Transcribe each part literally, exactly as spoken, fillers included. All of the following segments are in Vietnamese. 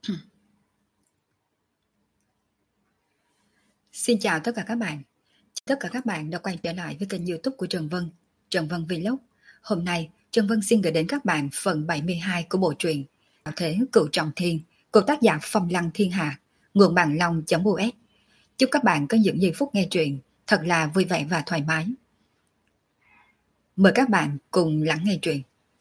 Xin chào tất cả các bạn. Tất cả các bạn đã quay trở lại với kênh YouTube của Trần Vân, Trần Vân Vlog. Hôm nay, Trần Vân xin gửi đến các bạn phần bảy mươi hai của bộ truyện Đạo Thế Cửu Trọng Thiên của tác giả Phong Lăng Thiên Hà, nguồn bản long.us. Chúc các bạn có những giây phút nghe truyện thật là vui vẻ và thoải mái. Mời các bạn cùng lắng nghe truyện.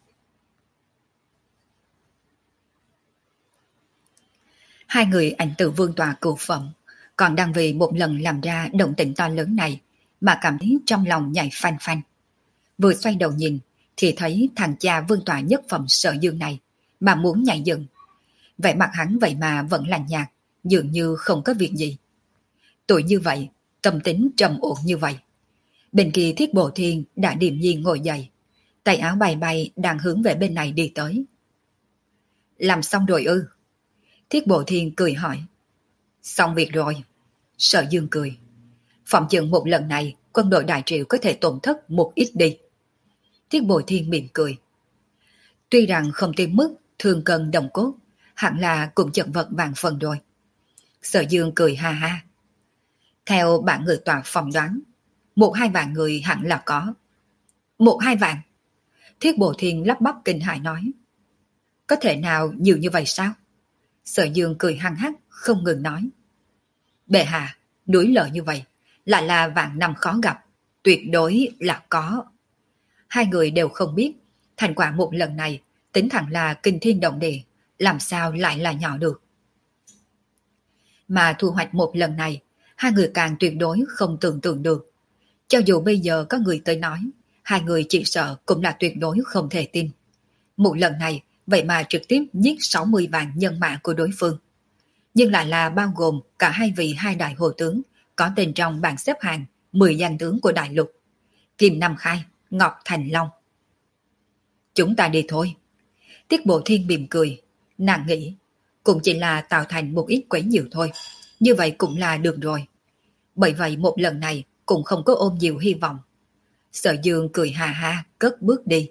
Hai người ảnh tử vương tòa cửu phẩm còn đang vì một lần làm ra động tĩnh to lớn này mà cảm thấy trong lòng nhảy phanh phanh. Vừa xoay đầu nhìn thì thấy thằng cha vương tòa nhất phẩm Sở Dương này mà muốn nhảy dựng. Vẻ mặt hắn vậy mà vẫn lạnh nhạt, dường như không có việc gì. Tuổi như vậy, tâm tính trầm ổn như vậy. Bên kia Thiết Bộ Thiên đã điềm nhiên ngồi dậy, tay áo bay bay đang hướng về bên này đi tới. Làm xong rồi ư? Thiết Bộ Thiên cười hỏi. Xong việc rồi. Sở Dương cười. Phỏng chừng một lần này quân đội Đại Triệu có thể tổn thất một ít đi. Thiết Bộ Thiên mỉm cười. Tuy rằng không tới mức thương cân đồng cốt, hẳn là cũng chật vật vàng phần rồi. Sở Dương cười ha ha. Theo bản người tòa phỏng đoán, một hai vạn người hẳn là có. Một hai vạn? Thiết Bộ Thiên lắp bắp kinh hãi nói. Có thể nào nhiều như vậy sao? Sở Dương cười hăng hắc không ngừng nói. Bệ hạ, núi lở như vậy, lại là vạn năm khó gặp, tuyệt đối là có. Hai người đều không biết, thành quả một lần này, tính thẳng là kinh thiên động địa, làm sao lại là nhỏ được. Mà thu hoạch một lần này, hai người càng tuyệt đối không tưởng tượng được. Cho dù bây giờ có người tới nói, hai người chỉ sợ cũng là tuyệt đối không thể tin. Một lần này, vậy mà trực tiếp giết sáu mươi vạn nhân mã của đối phương. Nhưng lại là bao gồm cả hai vị hai đại hồ tướng có tên trong bảng xếp hạng mười danh tướng của đại lục. Kim Nam Khai, Ngọc Thành Long. Chúng ta đi thôi. Tiết Bộ Thiên mỉm cười, nàng nghĩ cũng chỉ là tạo thành một ít quấy nhiễu thôi. Như vậy cũng là được rồi. Bởi vậy một lần này cũng không có ôm nhiều hy vọng. Sở Dương cười hà ha cất bước đi.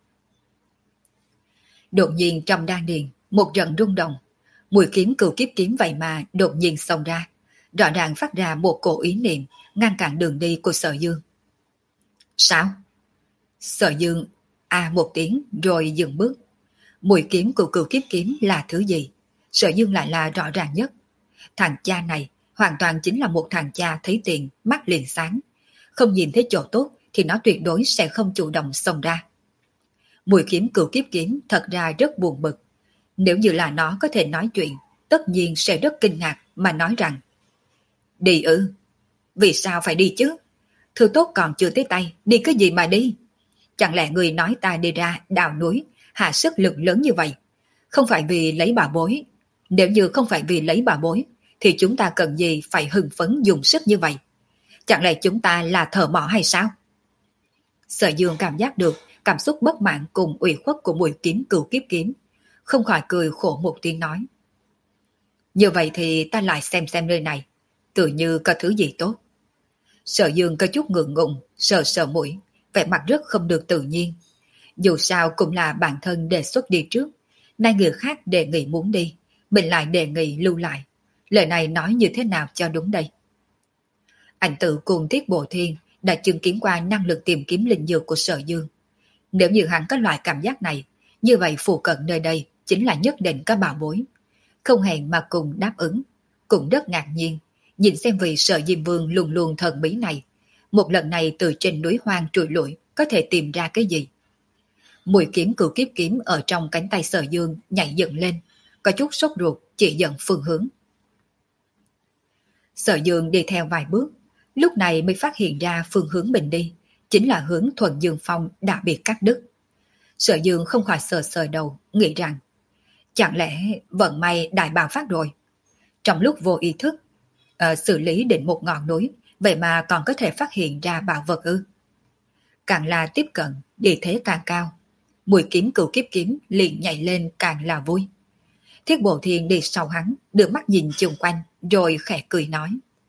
Đột nhiên trong đan điền, một trận rung động. Mũi kiếm cửu kiếp kiếm vậy mà đột nhiên xông ra, rõ ràng phát ra một cổ ý niệm ngăn cản đường đi của Sở Dương. Sao? Sở Dương a một tiếng rồi dừng bước. Mũi kiếm của cửu kiếp kiếm là thứ gì? Sở Dương lại là rõ ràng nhất. Thằng cha này hoàn toàn chính là một thằng cha thấy tiền mắt liền sáng, không nhìn thấy chỗ tốt thì nó tuyệt đối sẽ không chủ động xông ra. Mũi kiếm cửu kiếp kiếm thật ra rất buồn bực. Nếu như là nó có thể nói chuyện, tất nhiên sẽ rất kinh ngạc mà nói rằng đi ư? Vì sao phải đi chứ? Thứ tốt còn chưa tới tay, đi cái gì mà đi? Chẳng lẽ người nói ta đi ra đào núi, hạ sức lực lớn như vậy? Không phải vì lấy bà bối. Nếu như không phải vì lấy bà bối, thì chúng ta cần gì phải hưng phấn dùng sức như vậy? Chẳng lẽ chúng ta là thợ mỏ hay sao? Sở Dương cảm giác được cảm xúc bất mãn cùng ủy khuất của mũi kiếm cửu kiếp kiếm, không khỏi cười khổ một tiếng nói. Như vậy thì ta lại xem xem nơi này, tự như có thứ gì tốt. Sở Dương có chút ngượng ngùng, sờ sờ mũi, vẻ mặt rất không được tự nhiên. Dù sao cũng là bản thân đề xuất đi trước, nay người khác đề nghị muốn đi, mình lại đề nghị lưu lại. Lời này nói như thế nào cho đúng đây? Ảnh Tử cùng Tiết Bộ Thiên đã chứng kiến qua năng lực tìm kiếm linh dược của Sở Dương. Nếu như hắn có loại cảm giác này, như vậy phụ cận nơi đây chính là nhất định có bảo bối. Không hẹn mà cùng đáp ứng, cũng rất ngạc nhiên, nhìn xem vị Sở Diêm Vương luôn luôn thần bí này, một lần này từ trên núi hoang trùi lủi có thể tìm ra cái gì. Mũi kiếm cửu kiếp kiếm ở trong cánh tay Sở Dương nhảy dựng lên, có chút sốt ruột chỉ dẫn phương hướng. Sở Dương đi theo vài bước, lúc này mới phát hiện ra phương hướng mình đi chính là hướng Thuần Dương Phong đã bị cắt đứt. Sở Dương không khỏi sờ sờ đầu, nghĩ rằng chẳng lẽ vận may đại bạo phát rồi. Trong lúc vô ý thức uh, xử lý định một ngọn núi, vậy mà còn có thể phát hiện ra bảo vật ư? Càng là tiếp cận, địa thế càng cao, mũi kiếm cửu kiếp kiếm liền nhảy lên càng là vui. Thiết Bộ Thiên đi sau hắn, đưa mắt nhìn chung quanh, rồi khẽ cười nói.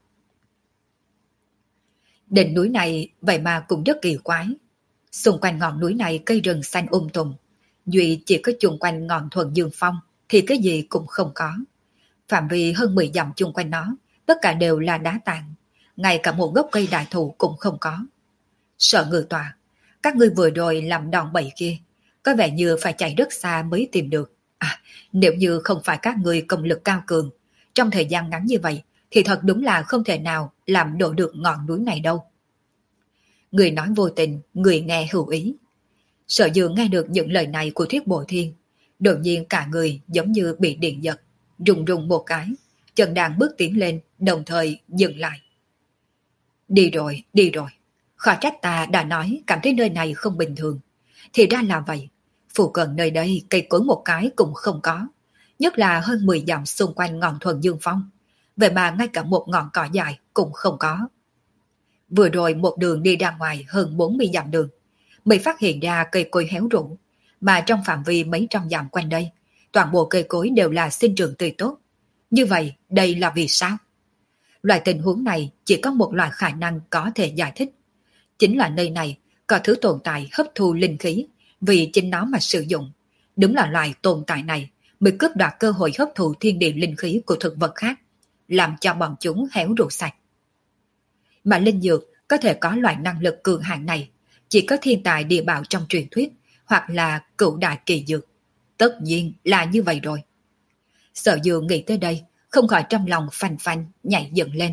Đỉnh núi này vậy mà cũng rất kỳ quái. Xung quanh ngọn núi này cây rừng xanh um tùm, duy chỉ có chung quanh ngọn Thuần Dương Phong thì cái gì cũng không có. Phạm vi hơn mười dặm chung quanh nó, tất cả đều là đá tảng, ngay cả một gốc cây đại thụ cũng không có. Sợ Ngự Tọa, các ngươi vừa rồi làm đòn bẩy kia, có vẻ như phải chạy rất xa mới tìm được. À, nếu như không phải các ngươi công lực cao cường, trong thời gian ngắn như vậy, thì thật đúng là không thể nào làm đổ được ngọn núi này đâu. Người nói vô tình, người nghe hữu ý. Sở Dương nghe được những lời này của Thiết Bộ Thiên, đột nhiên cả người giống như bị điện giật, rùng rùng một cái, chân đang bước tiến lên, đồng thời dừng lại. Đi rồi, đi rồi. Khỏi trách ta đã nói cảm thấy nơi này không bình thường. Thì ra là vậy. Phụ cận nơi đây cây cối một cái cũng không có. Nhất là hơn mười dặm xung quanh ngọn Thuần Dương Phong. Vậy mà ngay cả một ngọn cỏ dài cũng không có. Vừa rồi một đường đi ra ngoài hơn bốn mươi dặm đường, mới phát hiện ra cây cối héo rũ. Mà trong phạm vi mấy trăm dặm quanh đây, toàn bộ cây cối đều là sinh trưởng tươi tốt. Như vậy, đây là vì sao? Loại tình huống này chỉ có một loại khả năng có thể giải thích. Chính là nơi này có thứ tồn tại hấp thu linh khí vì chính nó mà sử dụng. Đúng là loại tồn tại này mới cướp đoạt cơ hội hấp thụ thiên địa linh khí của thực vật khác, làm cho bọn chúng héo rũ sạch. Mà linh dược có thể có loại năng lực cường hạng này chỉ có thiên tài địa bảo trong truyền thuyết hoặc là cửu đại kỳ dược. Tất nhiên là như vậy rồi. Sở Dương nghĩ tới đây, không khỏi trong lòng phanh phanh nhảy dựng lên.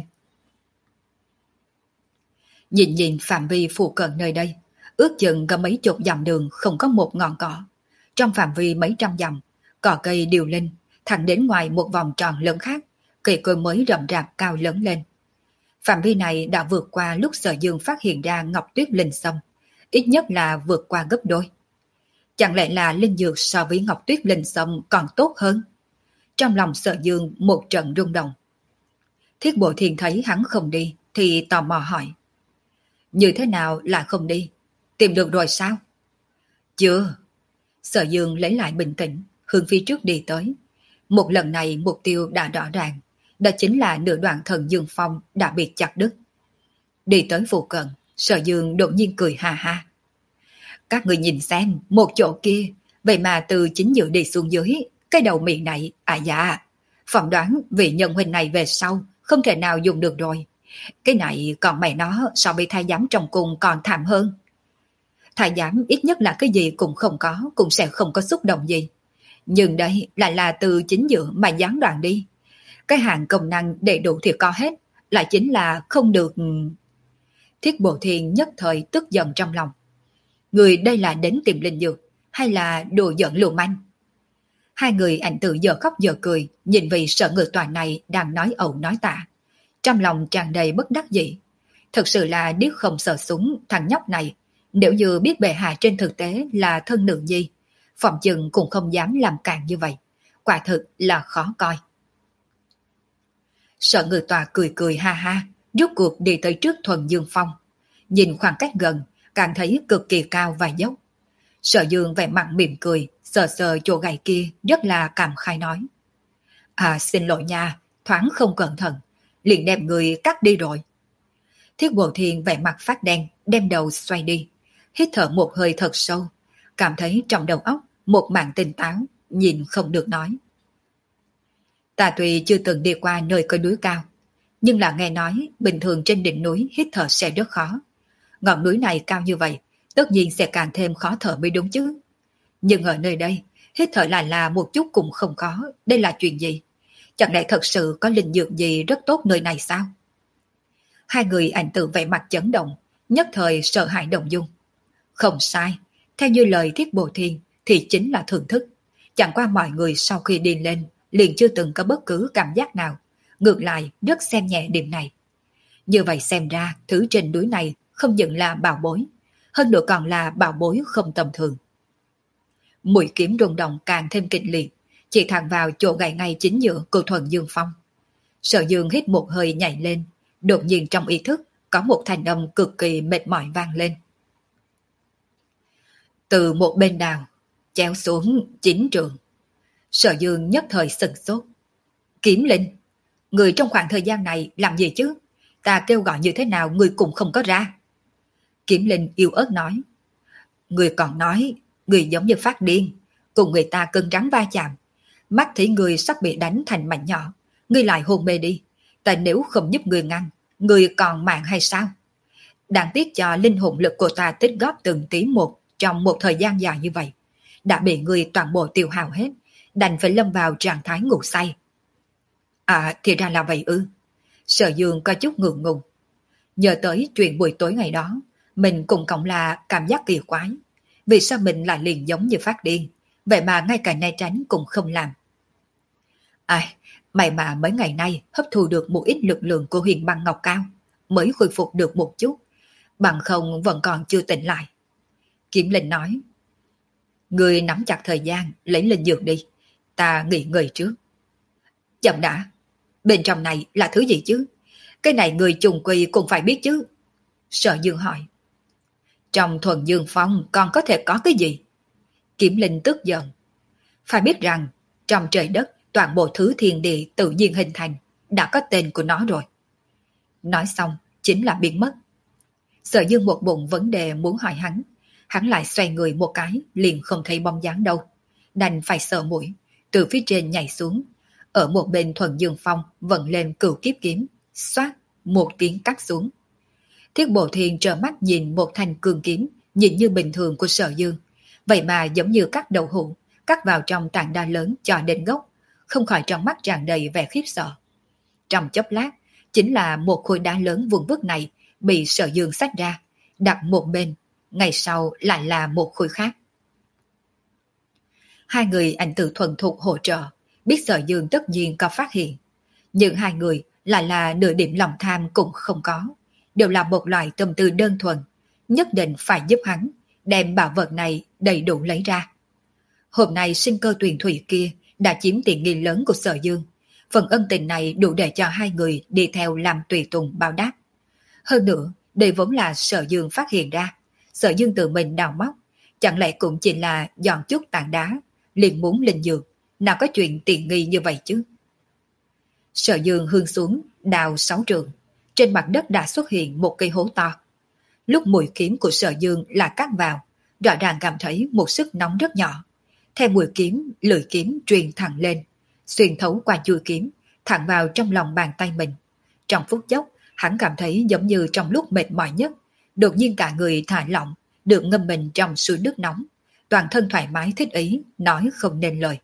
Nhìn nhìn phạm vi phụ cận nơi đây, ước chừng có mấy chục dặm đường không có một ngọn cỏ. Trong phạm vi mấy trăm dặm, cỏ cây điều lên, thẳng đến ngoài một vòng tròn lớn khác, cây cối mới rậm rạp cao lớn lên. Phạm vi này đã vượt qua lúc Sở Dương phát hiện ra Ngọc Tuyết Linh Sâm, ít nhất là vượt qua gấp đôi. Chẳng lẽ là linh dược so với Ngọc Tuyết Linh Sâm còn tốt hơn? Trong lòng Sở Dương một trận rung động. Thiết Bộ Thiên thấy hắn không đi thì tò mò hỏi. Như thế nào là không đi? Tìm được rồi sao? Chưa. Sở Dương lấy lại bình tĩnh, hướng phía trước đi tới. Một lần này mục tiêu đã rõ ràng, đó chính là nửa đoạn Thần Dương Phong đã bị chặt đứt. Đi tới phụ cận, Sở Dương đột nhiên cười ha ha. Các người nhìn xem, một chỗ kia, vậy mà từ chính giữa đi xuống dưới, cái đầu miệng này, à dạ, phỏng đoán vị nhân huynh này về sau, không thể nào dùng được rồi. Cái này còn mày nó so với thái giám trong cung còn thảm hơn. Thái giám ít nhất là cái gì cũng không có, cũng sẽ không có xúc động gì. Nhưng đây lại là từ chính giữa mà gián đoạn đi. Cái hàng công năng đầy đủ thì có hết, lại chính là không được. Thiết Bộ Thiên nhất thời tức giận trong lòng. Người đây là đến tìm linh dược, hay là đồ giận lưu manh? Hai người ảnh tự giờ khóc giờ cười, nhìn vị Sở Ngự Tọa này đang nói ẩu nói tả. Trong lòng tràn đầy bất đắc dĩ. Thật sự là điếc không sợ súng thằng nhóc này, nếu như biết bệ hạ trên thực tế là thân nữ nhi, phòng chừng cũng không dám làm càn như vậy. Quả thực là khó coi. Sở Ngự Tọa cười cười ha ha, rút cuộc đi tới trước Thuần Dương Phong. Nhìn khoảng cách gần, càng thấy cực kỳ cao và dốc. Sở Dương vẻ mặt mỉm cười, sờ sờ chỗ gậy kia rất là cảm khai nói. À xin lỗi nha, thoáng không cẩn thận, liền đem người cắt đi rồi. Thiết Bộ Thiên vẻ mặt phát đen, đem đầu xoay đi, hít thở một hơi thật sâu, cảm thấy trong đầu óc một mảng tỉnh táo, nhìn không được nói. Ta tuy chưa từng đi qua nơi có núi cao, nhưng là nghe nói bình thường trên đỉnh núi hít thở sẽ rất khó. Ngọn núi này cao như vậy, tất nhiên sẽ càng thêm khó thở mới đúng chứ. Nhưng ở nơi đây, hít thở lại là một chút cũng không có, đây là chuyện gì? Chẳng lẽ thật sự có linh dược gì rất tốt nơi này sao? Hai người ảnh tự vẻ mặt chấn động, nhất thời sợ hãi động dung. Không sai, theo như lời Thiết Bộ Thiên thì chính là thưởng thức. Chẳng qua mọi người sau khi đi lên liền chưa từng có bất cứ cảm giác nào, ngược lại rất xem nhẹ điểm này. Như vậy xem ra thứ trên núi này không những là bảo bối, hơn nữa còn là bảo bối không tầm thường. Mũi kiếm rung động càng thêm kịch liệt, chỉ thẳng vào chỗ gãy ngay chính giữa của Thuần Dương Phong. Sở Dương hít một hơi nhảy lên, đột nhiên trong ý thức có một thanh âm cực kỳ mệt mỏi vang lên. Từ một bên đào, chéo xuống chín trường. Sở Dương nhất thời sửng sốt. Kiếm Linh, người trong khoảng thời gian này làm gì chứ? Ta kêu gọi như thế nào người cũng không có ra. Kiếm Linh yếu ớt nói. Người còn nói, người giống như phát điên, cùng người ta cứng rắn va chạm. Mắt thấy người sắp bị đánh thành mảnh nhỏ, ngươi lại hôn mê đi, ta nếu không giúp ngươi ngăn, ngươi còn mạng hay sao? Đáng tiếc cho linh hồn lực của ta tích góp từng tí một trong một thời gian dài như vậy, đã bị ngươi toàn bộ tiêu hao hết, đành phải lâm vào trạng thái ngủ say. À, thì ra là vậy ư. Sở Dương có chút ngượng ngùng. Nhớ tới chuyện buổi tối ngày đó, mình cũng cộng là cảm giác kỳ quái. Vì sao mình lại liền giống như phát điên, vậy mà ngay cả né tránh cũng không làm. Ai, may mà mấy ngày nay hấp thu được một ít lực lượng của huyền băng ngọc cao, mới khôi phục được một chút, bằng không vẫn còn chưa tỉnh lại. Kiếm Linh nói, người nắm chặt thời gian, lấy linh dược đi, ta nghỉ ngơi trước. Chậm đã, bên trong này là thứ gì chứ? Cái này người trùng quy cũng phải biết chứ. Sở Dương hỏi. Trong thuần dương phong còn có thể có cái gì? Kiếm Linh tức giận. Phải biết rằng, trong trời đất, toàn bộ thứ thiên địa tự nhiên hình thành, đã có tên của nó rồi. Nói xong, chính là biến mất. Sở Dương một bụng vấn đề muốn hỏi hắn, hắn lại xoay người một cái, liền không thấy bóng dáng đâu. Đành phải sợ mũi, từ phía trên nhảy xuống. Ở một bên thuần dương phong vận lên cửu kiếp kiếm, xoát, một tiếng cắt xuống. Thiết Bộ Thiên trợn mắt nhìn một thanh cường kiếm, nhìn như bình thường của Sở Dương, vậy mà giống như cắt đậu hũ, cắt vào trong tảng đá lớn cho đến gốc, không khỏi trong mắt tràn đầy vẻ khiếp sợ. Trong chốc lát, chính là một khối đá lớn vuông vức này bị Sở Dương xách ra, đặt một bên, ngày sau lại là một khối khác. Hai người ảnh tử thuần thục hỗ trợ, biết Sở Dương tất nhiên có phát hiện, nhưng hai người lại là nửa điểm lòng tham cũng không có, đều là một loại tâm tư đơn thuần, nhất định phải giúp hắn đem bảo vật này đầy đủ lấy ra. Hôm nay sinh cơ tuyền thủy kia đã chiếm tiện nghi lớn của Sở Dương, phần ân tình này đủ để cho hai người đi theo làm tùy tùng báo đáp. Hơn nữa, đây vốn là Sở Dương phát hiện ra, Sở Dương tự mình đào móc, chẳng lẽ cũng chỉ là dọn chút tảng đá, liền muốn linh dược, nào có chuyện tiện nghi như vậy chứ. Sở Dương hương xuống, đào sáu trường, trên mặt đất đã xuất hiện một cây hố to. Lúc mũi kiếm của Sở Dương là cắt vào, rõ ràng cảm thấy một sức nóng rất nhỏ. Theo mũi kiếm, lưỡi kiếm truyền thẳng lên, xuyên thấu qua chuôi kiếm, thẳng vào trong lòng bàn tay mình. Trong phút chốc, hắn cảm thấy giống như trong lúc mệt mỏi nhất, đột nhiên cả người thả lỏng, được ngâm mình trong suối nước nóng, toàn thân thoải mái thích ý, nói không nên lời.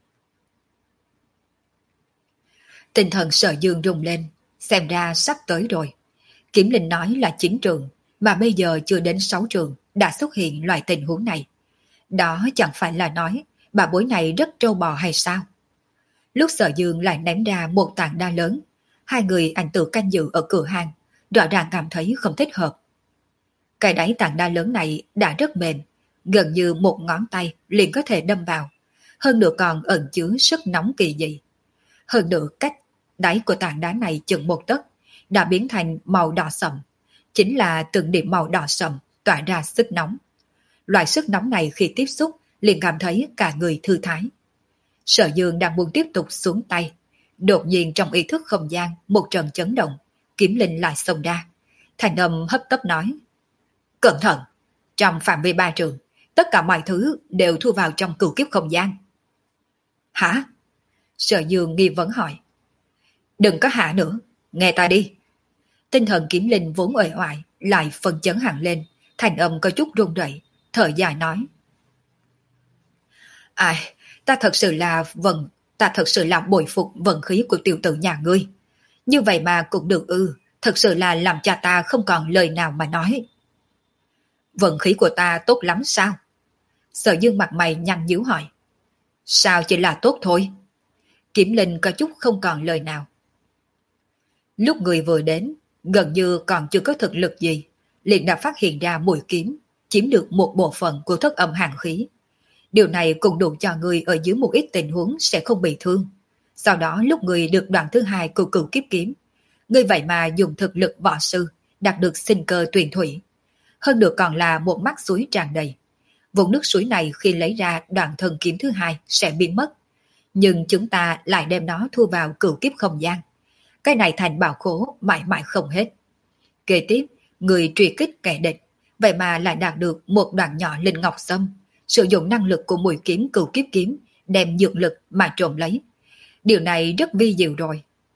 Tinh thần Sở Dương rung lên, xem ra sắp tới rồi. Kiếm Linh nói là chín trường, mà bây giờ chưa đến sáu trường đã xuất hiện loại tình huống này. Đó chẳng phải là nói bà bối này rất trâu bò hay sao? Lúc Sở Dương lại ném ra một tảng đá lớn, hai người ảnh tự canh giữ ở cửa hàng, rõ ràng cảm thấy không thích hợp. Cái đáy tảng đá lớn này đã rất mềm, gần như một ngón tay liền có thể đâm vào, hơn nữa còn ẩn chứa sức nóng kỳ dị. Hơn nữa cách đáy của tảng đá này chừng một tấc đã biến thành màu đỏ sậm, chính là từng điểm màu đỏ sậm tỏa ra sức nóng. Loại sức nóng này khi tiếp xúc liền cảm thấy cả người thư thái. Sở Dương đang muốn tiếp tục xuống tay, đột nhiên trong ý thức không gian một trận chấn động, Kiếm Linh lại xông ra, thành âm hấp tấp nói: cẩn thận, trong phạm vi ba trường, tất cả mọi thứ đều thu vào trong cửu kiếp không gian. Hả? Sở Dương nghi vấn hỏi. Đừng có hả nữa, nghe ta đi. Tinh thần Kiếm Linh vốn uể oải lại phân chấn hẳn lên, thành âm có chút run rẩy, thở dài nói: ai, ta thật sự là vần, ta thật sự là bội phục vận khí của tiểu tử nhà ngươi. Như vậy mà cũng được ư, thật sự là làm cho ta không còn lời nào mà nói. Vận khí của ta tốt lắm sao? Sở Dương mặt mày nhăn nhíu hỏi. Sao chỉ là tốt thôi? Kiếm Linh có chút không còn lời nào. Lúc người vừa đến, gần như còn chưa có thực lực gì, liền đã phát hiện ra mũi kiếm, chiếm được một bộ phận của thất âm hàn khí. Điều này cũng đủ cho người ở dưới một ít tình huống sẽ không bị thương. Sau đó lúc người được đoạn thứ hai của cửu kiếp kiếm, người vậy mà dùng thực lực võ sư, đạt được sinh cơ tuyền thủy. Hơn được còn là một mắt suối tràn đầy. Vùng nước suối này khi lấy ra đoạn thần kiếm thứ hai sẽ biến mất. Nhưng chúng ta lại đem nó thu vào cửu kiếp không gian. Cái này thành bảo khố mãi mãi không hết. Kế tiếp, người truy kích kẻ địch, vậy mà lại đạt được một đoạn nhỏ linh ngọc sâm, sử dụng năng lực của mũi kiếm cửu kiếp kiếm, đem dược lực mà trộm lấy. Điều này rất vi diệu rồi.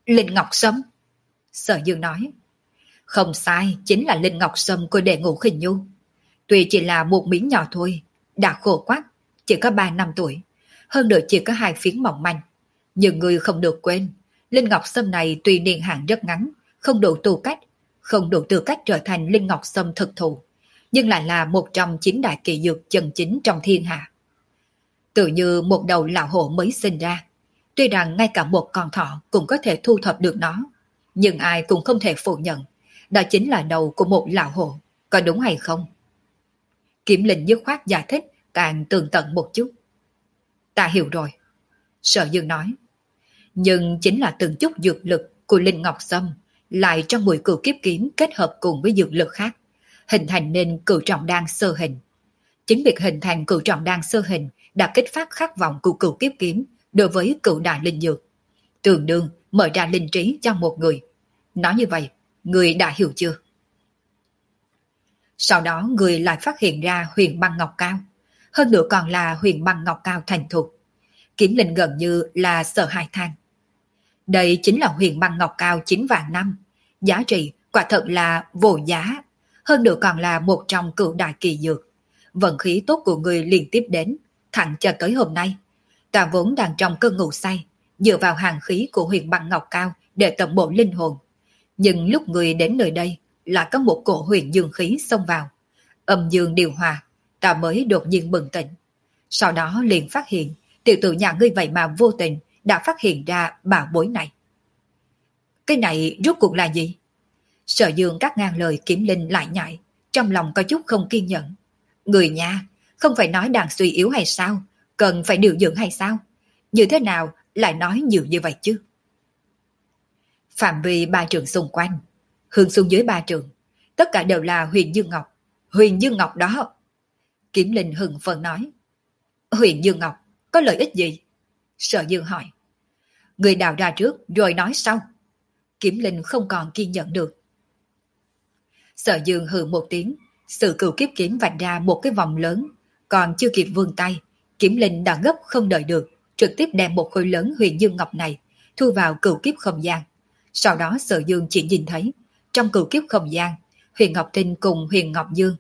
Linh Ngọc Sâm. Sở Dương nói. Không sai, chính là Linh Ngọc Sâm của đệ ngũ Khinh Nhu. Tuy chỉ là một miếng nhỏ thôi, đã khổ quá, chỉ có ba năm tuổi, hơn nữa chỉ có hai phiến mỏng manh. Nhưng người không được quên, Linh Ngọc Sâm này tuy niên hạn rất ngắn, không đủ tư cách, không đủ tư cách trở thành Linh Ngọc Sâm thực thụ, nhưng lại là một trong chín đại kỳ dược chân chính trong thiên hạ. Tự như một đầu lão hổ mới sinh ra, tuy rằng ngay cả một con thỏ cũng có thể thu thập được nó, nhưng ai cũng không thể phủ nhận, đó chính là đầu của một lão hổ, có đúng hay không? Kiếm Linh dứt khoát giải thích càng tường tận một chút. Ta hiểu rồi, Sở Dương nói. Nhưng chính là từng chút dược lực của Linh Ngọc Sâm lại trong mùi cửu kiếp kiếm kết hợp cùng với dược lực khác, hình thành nên cửu trọng đan sơ hình. Chính việc hình thành cửu trọng đan sơ hình đã kích phát khát vọng của cửu kiếp kiếm đối với cửu đại linh dược, tương đương mở ra linh trí cho một người. Nói như vậy, người đã hiểu chưa? Sau đó người lại phát hiện ra huyền băng ngọc cao, hơn nữa còn là huyền băng ngọc cao thành thục. Kiếm Linh gần như là sợ hãi than. Đây chính là huyền băng ngọc cao chín vạn năm, giá trị quả thật là vô giá, hơn nữa còn là một trong cửu đại kỳ dược. Vận khí tốt của người liên tiếp đến, thẳng cho tới hôm nay. Ta vốn đang trong cơn ngủ say, dựa vào hàng khí của huyền băng ngọc cao để tẩm bổ linh hồn. Nhưng lúc người đến nơi đây, lại có một cổ huyền dương khí xông vào. Âm dương điều hòa, ta mới đột nhiên bừng tỉnh. Sau đó liền phát hiện, tiểu tử nhà ngươi vậy mà vô tình đã phát hiện ra bảo bối này. Cái này rốt cuộc là gì? Sở Dương cắt ngang lời Kiếm Linh lại nhại, trong lòng có chút không kiên nhẫn. Người nhà, không phải nói đang suy yếu hay sao? Cần phải điều dưỡng hay sao? Như thế nào lại nói nhiều như vậy chứ? Phạm vi ba trường xung quanh, hướng xuống dưới ba trường, tất cả đều là huyền dương ngọc. Huyền dương ngọc đó. Kiếm Linh hừng phấn nói. Huyền dương ngọc có lợi ích gì? Sở Dương hỏi. Người đào ra trước rồi nói sau. Kiếm Linh không còn kiên nhẫn được. Sở Dương hừ một tiếng, sự cửu kiếp kiếm vạch ra một cái vòng lớn, còn chưa kịp vươn tay, Kiếm Linh đã gấp không đợi được, trực tiếp đem một khối lớn huyền dương ngọc này thu vào cửu kiếp không gian. Sau đó Sở Dương chỉ nhìn thấy, trong cửu kiếp không gian, Huyền Ngọc Tinh cùng Huyền Ngọc Dương.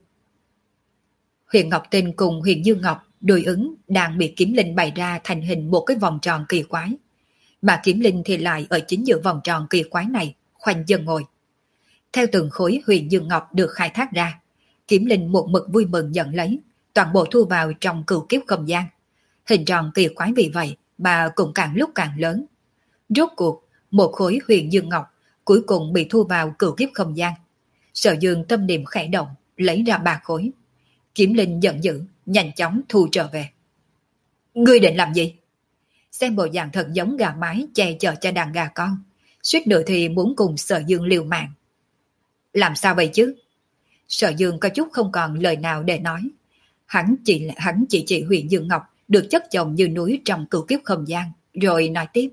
Huyền Ngọc Tinh cùng Huyền Dương Ngọc đối ứng đang bị Kiếm Linh bày ra thành hình một cái vòng tròn kỳ quái. Mà Kiếm Linh thì lại ở chính giữa vòng tròn kỳ quái này, khoanh chân ngồi. Theo từng khối huyền dương ngọc được khai thác ra, Kiếm Linh một mực vui mừng nhận lấy, toàn bộ thu vào trong cửu kiếp không gian. Hình tròn kỳ quái vì vậy mà cũng càng lúc càng lớn. Rốt cuộc, một khối huyền dương ngọc cuối cùng bị thu vào cửu kiếp không gian. Sở Dương tâm niệm khẽ động, lấy ra ba khối. Kiếm Linh giận dữ, nhanh chóng thu trở về. Ngươi định làm gì? Xem bộ dạng thật giống gà mái che chở cho đàn gà con, suýt nữa thì muốn cùng Sở Dương liều mạng. Làm sao vậy chứ? Sở Dương có chút không còn lời nào để nói. Hắn chỉ hắn chỉ chỉ huyền dương ngọc được chất chồng như núi trong cửu kiếp không gian, rồi nói tiếp.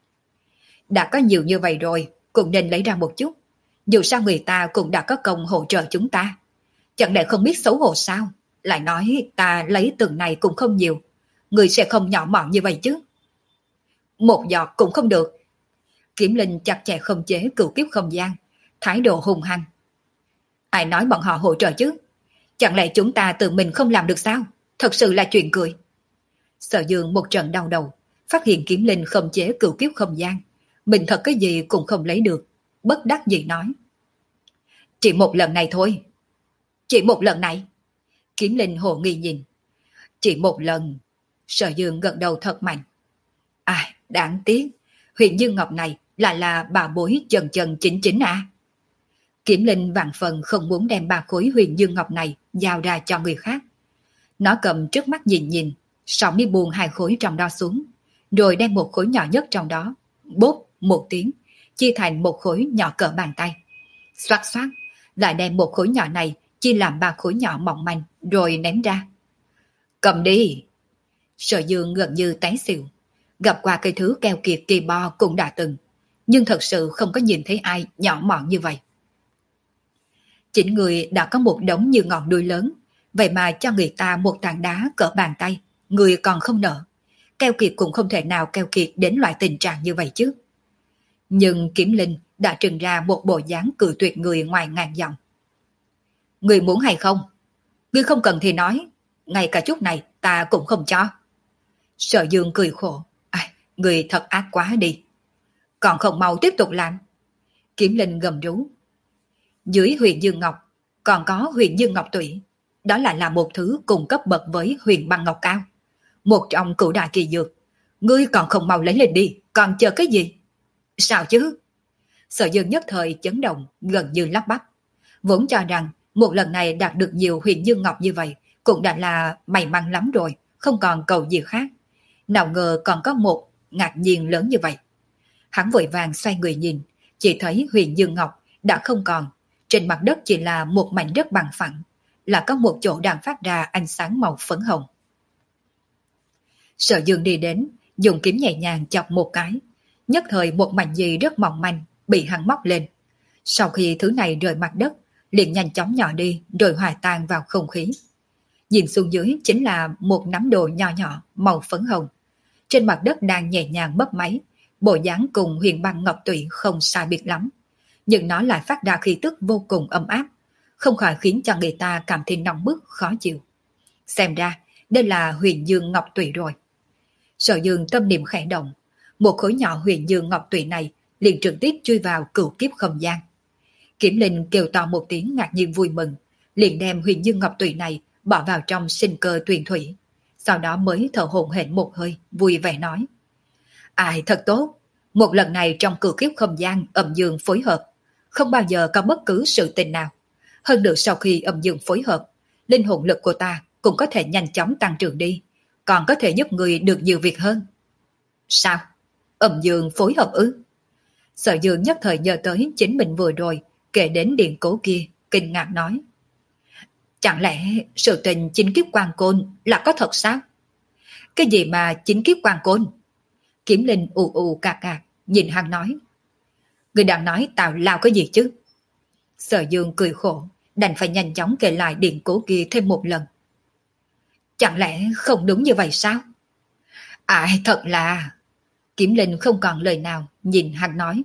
Đã có nhiều như vậy rồi, cũng nên lấy ra một chút. Dù sao người ta cũng đã có công hỗ trợ chúng ta. Chẳng lẽ không biết xấu hổ sao? Lại nói ta lấy từng này cũng không nhiều. Người sẽ không nhỏ mọn như vậy chứ? Một giọt cũng không được. Kiếm Linh chặt chẽ không chế cửu kiếp không gian, thái độ hung hăng. Ai nói bọn họ hỗ trợ chứ? Chẳng lẽ chúng ta tự mình không làm được sao? Thật sự là chuyện cười. Sở Dương một trận đau đầu, phát hiện Kiếm Linh không chế cửu kiếp không gian. Mình thật cái gì cũng không lấy được. Bất đắc dĩ nói. Chỉ một lần này thôi. Chỉ một lần này. Kiếm Linh hồ nghi nhìn. Chỉ một lần. Sở Dương gật đầu thật mạnh. À, đáng tiếc. Huyền Dương Ngọc này lại là bà bối chân chân chính chính à. Kiếm Linh vạn phần không muốn đem ba khối huyền dương ngọc này giao ra cho người khác. Nó cầm trước mắt nhìn nhìn, sau mới buông hai khối trong đó xuống, rồi đem một khối nhỏ nhất trong đó, bốp một tiếng, chia thành một khối nhỏ cỡ bàn tay. Xoát xoát, lại đem một khối nhỏ này chia làm ba khối nhỏ mỏng manh, rồi ném ra. Cầm đi! Sở Dương gần như té xỉu. Gặp qua cái thứ keo kiệt kỳ bo cũng đã từng, nhưng thật sự không có nhìn thấy ai nhỏ mọn như vậy. Chính người đã có một đống như ngọn núi lớn, vậy mà cho người ta một tảng đá cỡ bàn tay, người còn không nợ. Keo kiệt cũng không thể nào keo kiệt đến loại tình trạng như vậy chứ. Nhưng Kiếm Linh đã trừng ra một bộ dáng cự tuyệt người ngoài ngàn dặm. Người muốn hay không? Ngươi không cần thì nói, ngay cả chút này ta cũng không cho. Sở Dương cười khổ. À, người thật ác quá đi. Còn không mau tiếp tục làm. Kiếm Linh gầm rú. Dưới huyền Dương Ngọc còn có huyền Dương Ngọc Tủy. Đó lại là một thứ cùng cấp bậc với huyền băng ngọc cao. Một trong cửu đại kỳ dược. Ngươi còn không mau lấy lên đi, còn chờ cái gì? Sao chứ? Sở Dương nhất thời chấn động, gần như lắp bắp. Vốn cho rằng một lần này đạt được nhiều huyền Dương Ngọc như vậy cũng đã là may mắn lắm rồi, không còn cầu gì khác. Nào ngờ còn có một ngạc nhiên lớn như vậy. Hắn vội vàng xoay người nhìn, chỉ thấy huyền Dương Ngọc đã không còn. Trên mặt đất chỉ là một mảnh đất bằng phẳng, là có một chỗ đang phát ra ánh sáng màu phấn hồng. Sở Dương đi đến, dùng kiếm nhẹ nhàng chọc một cái. Nhất thời một mảnh gì rất mỏng manh bị hắn móc lên. Sau khi thứ này rời mặt đất, liền nhanh chóng nhỏ đi rồi hòa tan vào không khí. Nhìn xuống dưới chính là một nắm đồ nhỏ nhỏ màu phấn hồng. Trên mặt đất đang nhẹ nhàng mấp máy, bộ dáng cùng huyền băng ngọc tụy không sai biệt lắm. Nhưng nó lại phát ra khí tức vô cùng ấm áp, không khỏi khiến cho người ta cảm thấy nóng bức khó chịu. Xem ra đây là huyền dương ngọc tụy rồi. Sở Dương tâm niệm khẽ động, một khối nhỏ huyền dương ngọc tụy này liền trực tiếp chui vào cửu kiếp không gian. Kiếm Linh kêu to một tiếng ngạc nhiên vui mừng, liền đem huyền dương ngọc tụy này bỏ vào trong sinh cơ tuyền thủy, sau đó mới thở hổn hển một hơi, vui vẻ nói: Ai thật tốt, một lần này trong cửu kiếp không gian âm dương phối hợp, không bao giờ có bất cứ sự tình nào. Hơn nữa sau khi âm dương phối hợp, linh hồn lực của ta cũng có thể nhanh chóng tăng trưởng đi, còn có thể giúp người được nhiều việc hơn. Sao? Âm dương phối hợp ư? Sở Dương nhất thời nhớ tới chính mình vừa rồi kể đến điện cố kia, kinh ngạc nói: Chẳng lẽ sự tình chính kiếp quan côn là có thật sao? Cái gì mà chính kiếp quan côn? Kiếm Linh ù ù cạc cạc nhìn hắn nói: Người đang nói tào lao cái gì chứ? Sở Dương cười khổ, đành phải nhanh chóng kể lại điện cố kia thêm một lần. Chẳng lẽ không đúng như vậy sao? Ai thật là... Kiếm Linh không còn lời nào, nhìn hắn nói: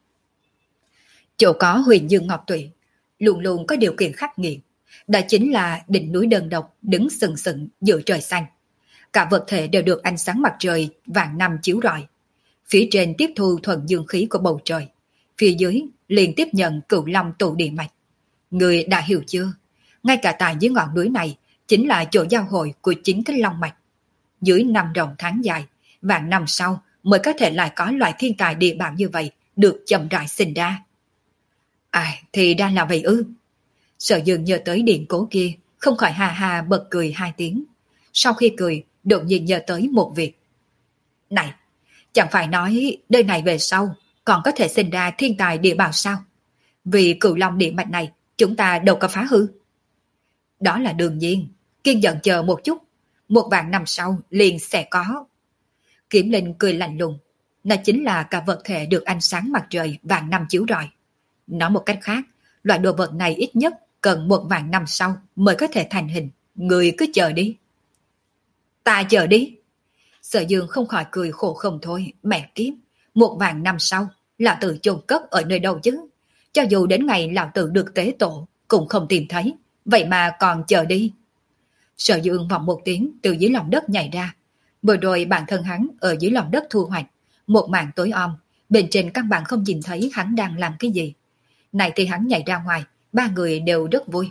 Chỗ có huyền dương ngọc tụy, luôn luôn có điều kiện khắc nghiệt. Đó chính là đỉnh núi đơn độc đứng sừng sững giữa trời xanh. Cả vật thể đều được ánh sáng mặt trời vạn năm chiếu rọi. Phía trên tiếp thu thuần dương khí của bầu trời, phía dưới liền tiếp nhận cửu long tụ địa mạch. Người đã hiểu chưa? Ngay cả tại dưới ngọn núi này chính là chỗ giao hội của chính cái long mạch. Dưới năm rộng tháng dài, vạn năm sau mới có thể lại có loại thiên tài địa bảo như vậy được chậm rãi sinh ra. À, thì ra là vậy ư? Sở Dương nhớ tới điện cố kia, không khỏi hà hà bật cười hai tiếng. Sau khi cười, đột nhiên nhớ tới một việc. Này, chẳng phải nói đời này về sau còn có thể sinh ra thiên tài địa bảo sao? Vì cửu long địa mạch này chúng ta đâu có phá hư. Đó là đương nhiên, kiên nhẫn chờ một chút, một vạn năm sau liền sẽ có. Kiếm Linh cười lạnh lùng, nó chính là cả vật thể được ánh sáng mặt trời vạn năm chiếu rọi. Nói một cách khác, loại đồ vật này ít nhất cần một vạn năm sau mới có thể thành hình. Người cứ chờ đi. Ta chờ đi. Sở Dương không khỏi cười khổ không thôi. Mẹ kiếp, một vạn năm sau lão tử chôn cất ở nơi đâu chứ? Cho dù đến ngày lão tử được tế tổ cũng không tìm thấy, vậy mà còn chờ đi. Sở Dương vọng một tiếng từ dưới lòng đất nhảy ra. Vừa rồi bản thân hắn ở dưới lòng đất thu hoạch một mảng tối om, bên trên căn bản không nhìn thấy hắn đang làm cái gì. Này thì hắn nhảy ra ngoài, ba người đều rất vui.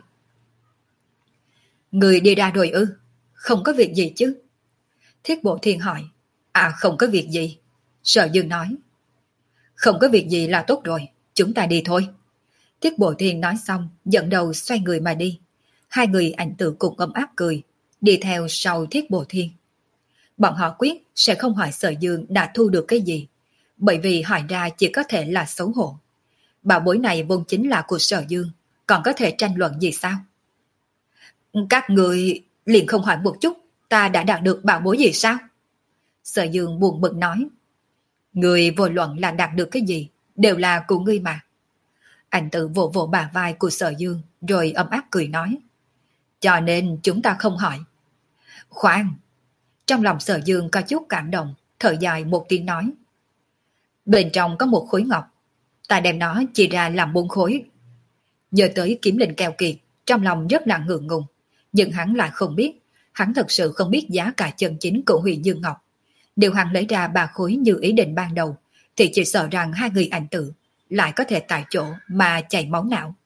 Người đi ra rồi ư? Không có việc gì chứ? Thiết Bộ Thiên hỏi. À, không có việc gì. Sở Dương nói. Không có việc gì là tốt rồi, chúng ta đi thôi. Thiết Bộ Thiên nói xong, dẫn đầu xoay người mà đi. Hai người ảnh tự cùng ấm áp cười, đi theo sau Thiết Bộ Thiên. Bọn họ quyết sẽ không hỏi Sở Dương đã thu được cái gì, bởi vì hỏi ra chỉ có thể là xấu hổ. Bảo bối này vốn chính là của Sở Dương, còn có thể tranh luận gì sao? Các người liền không hỏi một chút ta đã đạt được bảo bối gì sao? Sở Dương buồn bực nói. Người vô luận là đạt được cái gì đều là của ngươi mà. Anh tự vỗ vỗ bả vai của Sở Dương rồi ấm áp cười nói. Cho nên chúng ta không hỏi. Khoan! Trong lòng Sở Dương có chút cảm động, thở dài một tiếng nói. Bên trong có một khối ngọc, ta đem nó chia ra làm bốn khối. Nhớ tới Kiếm Linh keo kiệt, trong lòng rất là ngượng ngùng, nhưng hắn lại không biết, hắn thật sự không biết giá cả chân chính của Huyền Dương Ngọc. Nếu hắn lấy ra ba khối như ý định ban đầu, thì chỉ sợ rằng hai người ảnh tử lại có thể tại chỗ mà chảy máu não.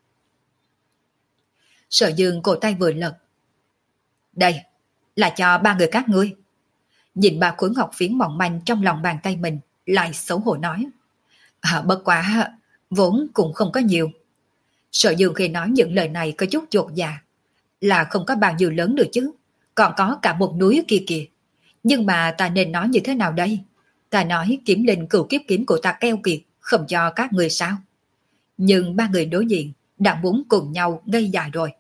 Sở Dương cổ tay vừa lật. Đây, là cho ba người các ngươi. Nhìn ba khối ngọc phiến mỏng manh trong lòng bàn tay mình, lại xấu hổ nói. À, bất quá, vốn cũng không có nhiều. Sở Dương khi nói những lời này có chút chột dạ. Là không có bao nhiêu lớn được chứ, còn có cả một núi kia kìa. Nhưng mà ta nên nói như thế nào đây? Ta nói Kiếm Linh cửu kiếp kiếm của ta keo kiệt, không cho các người sao? Nhưng ba người đối diện đã muốn cùng nhau ngây dại rồi.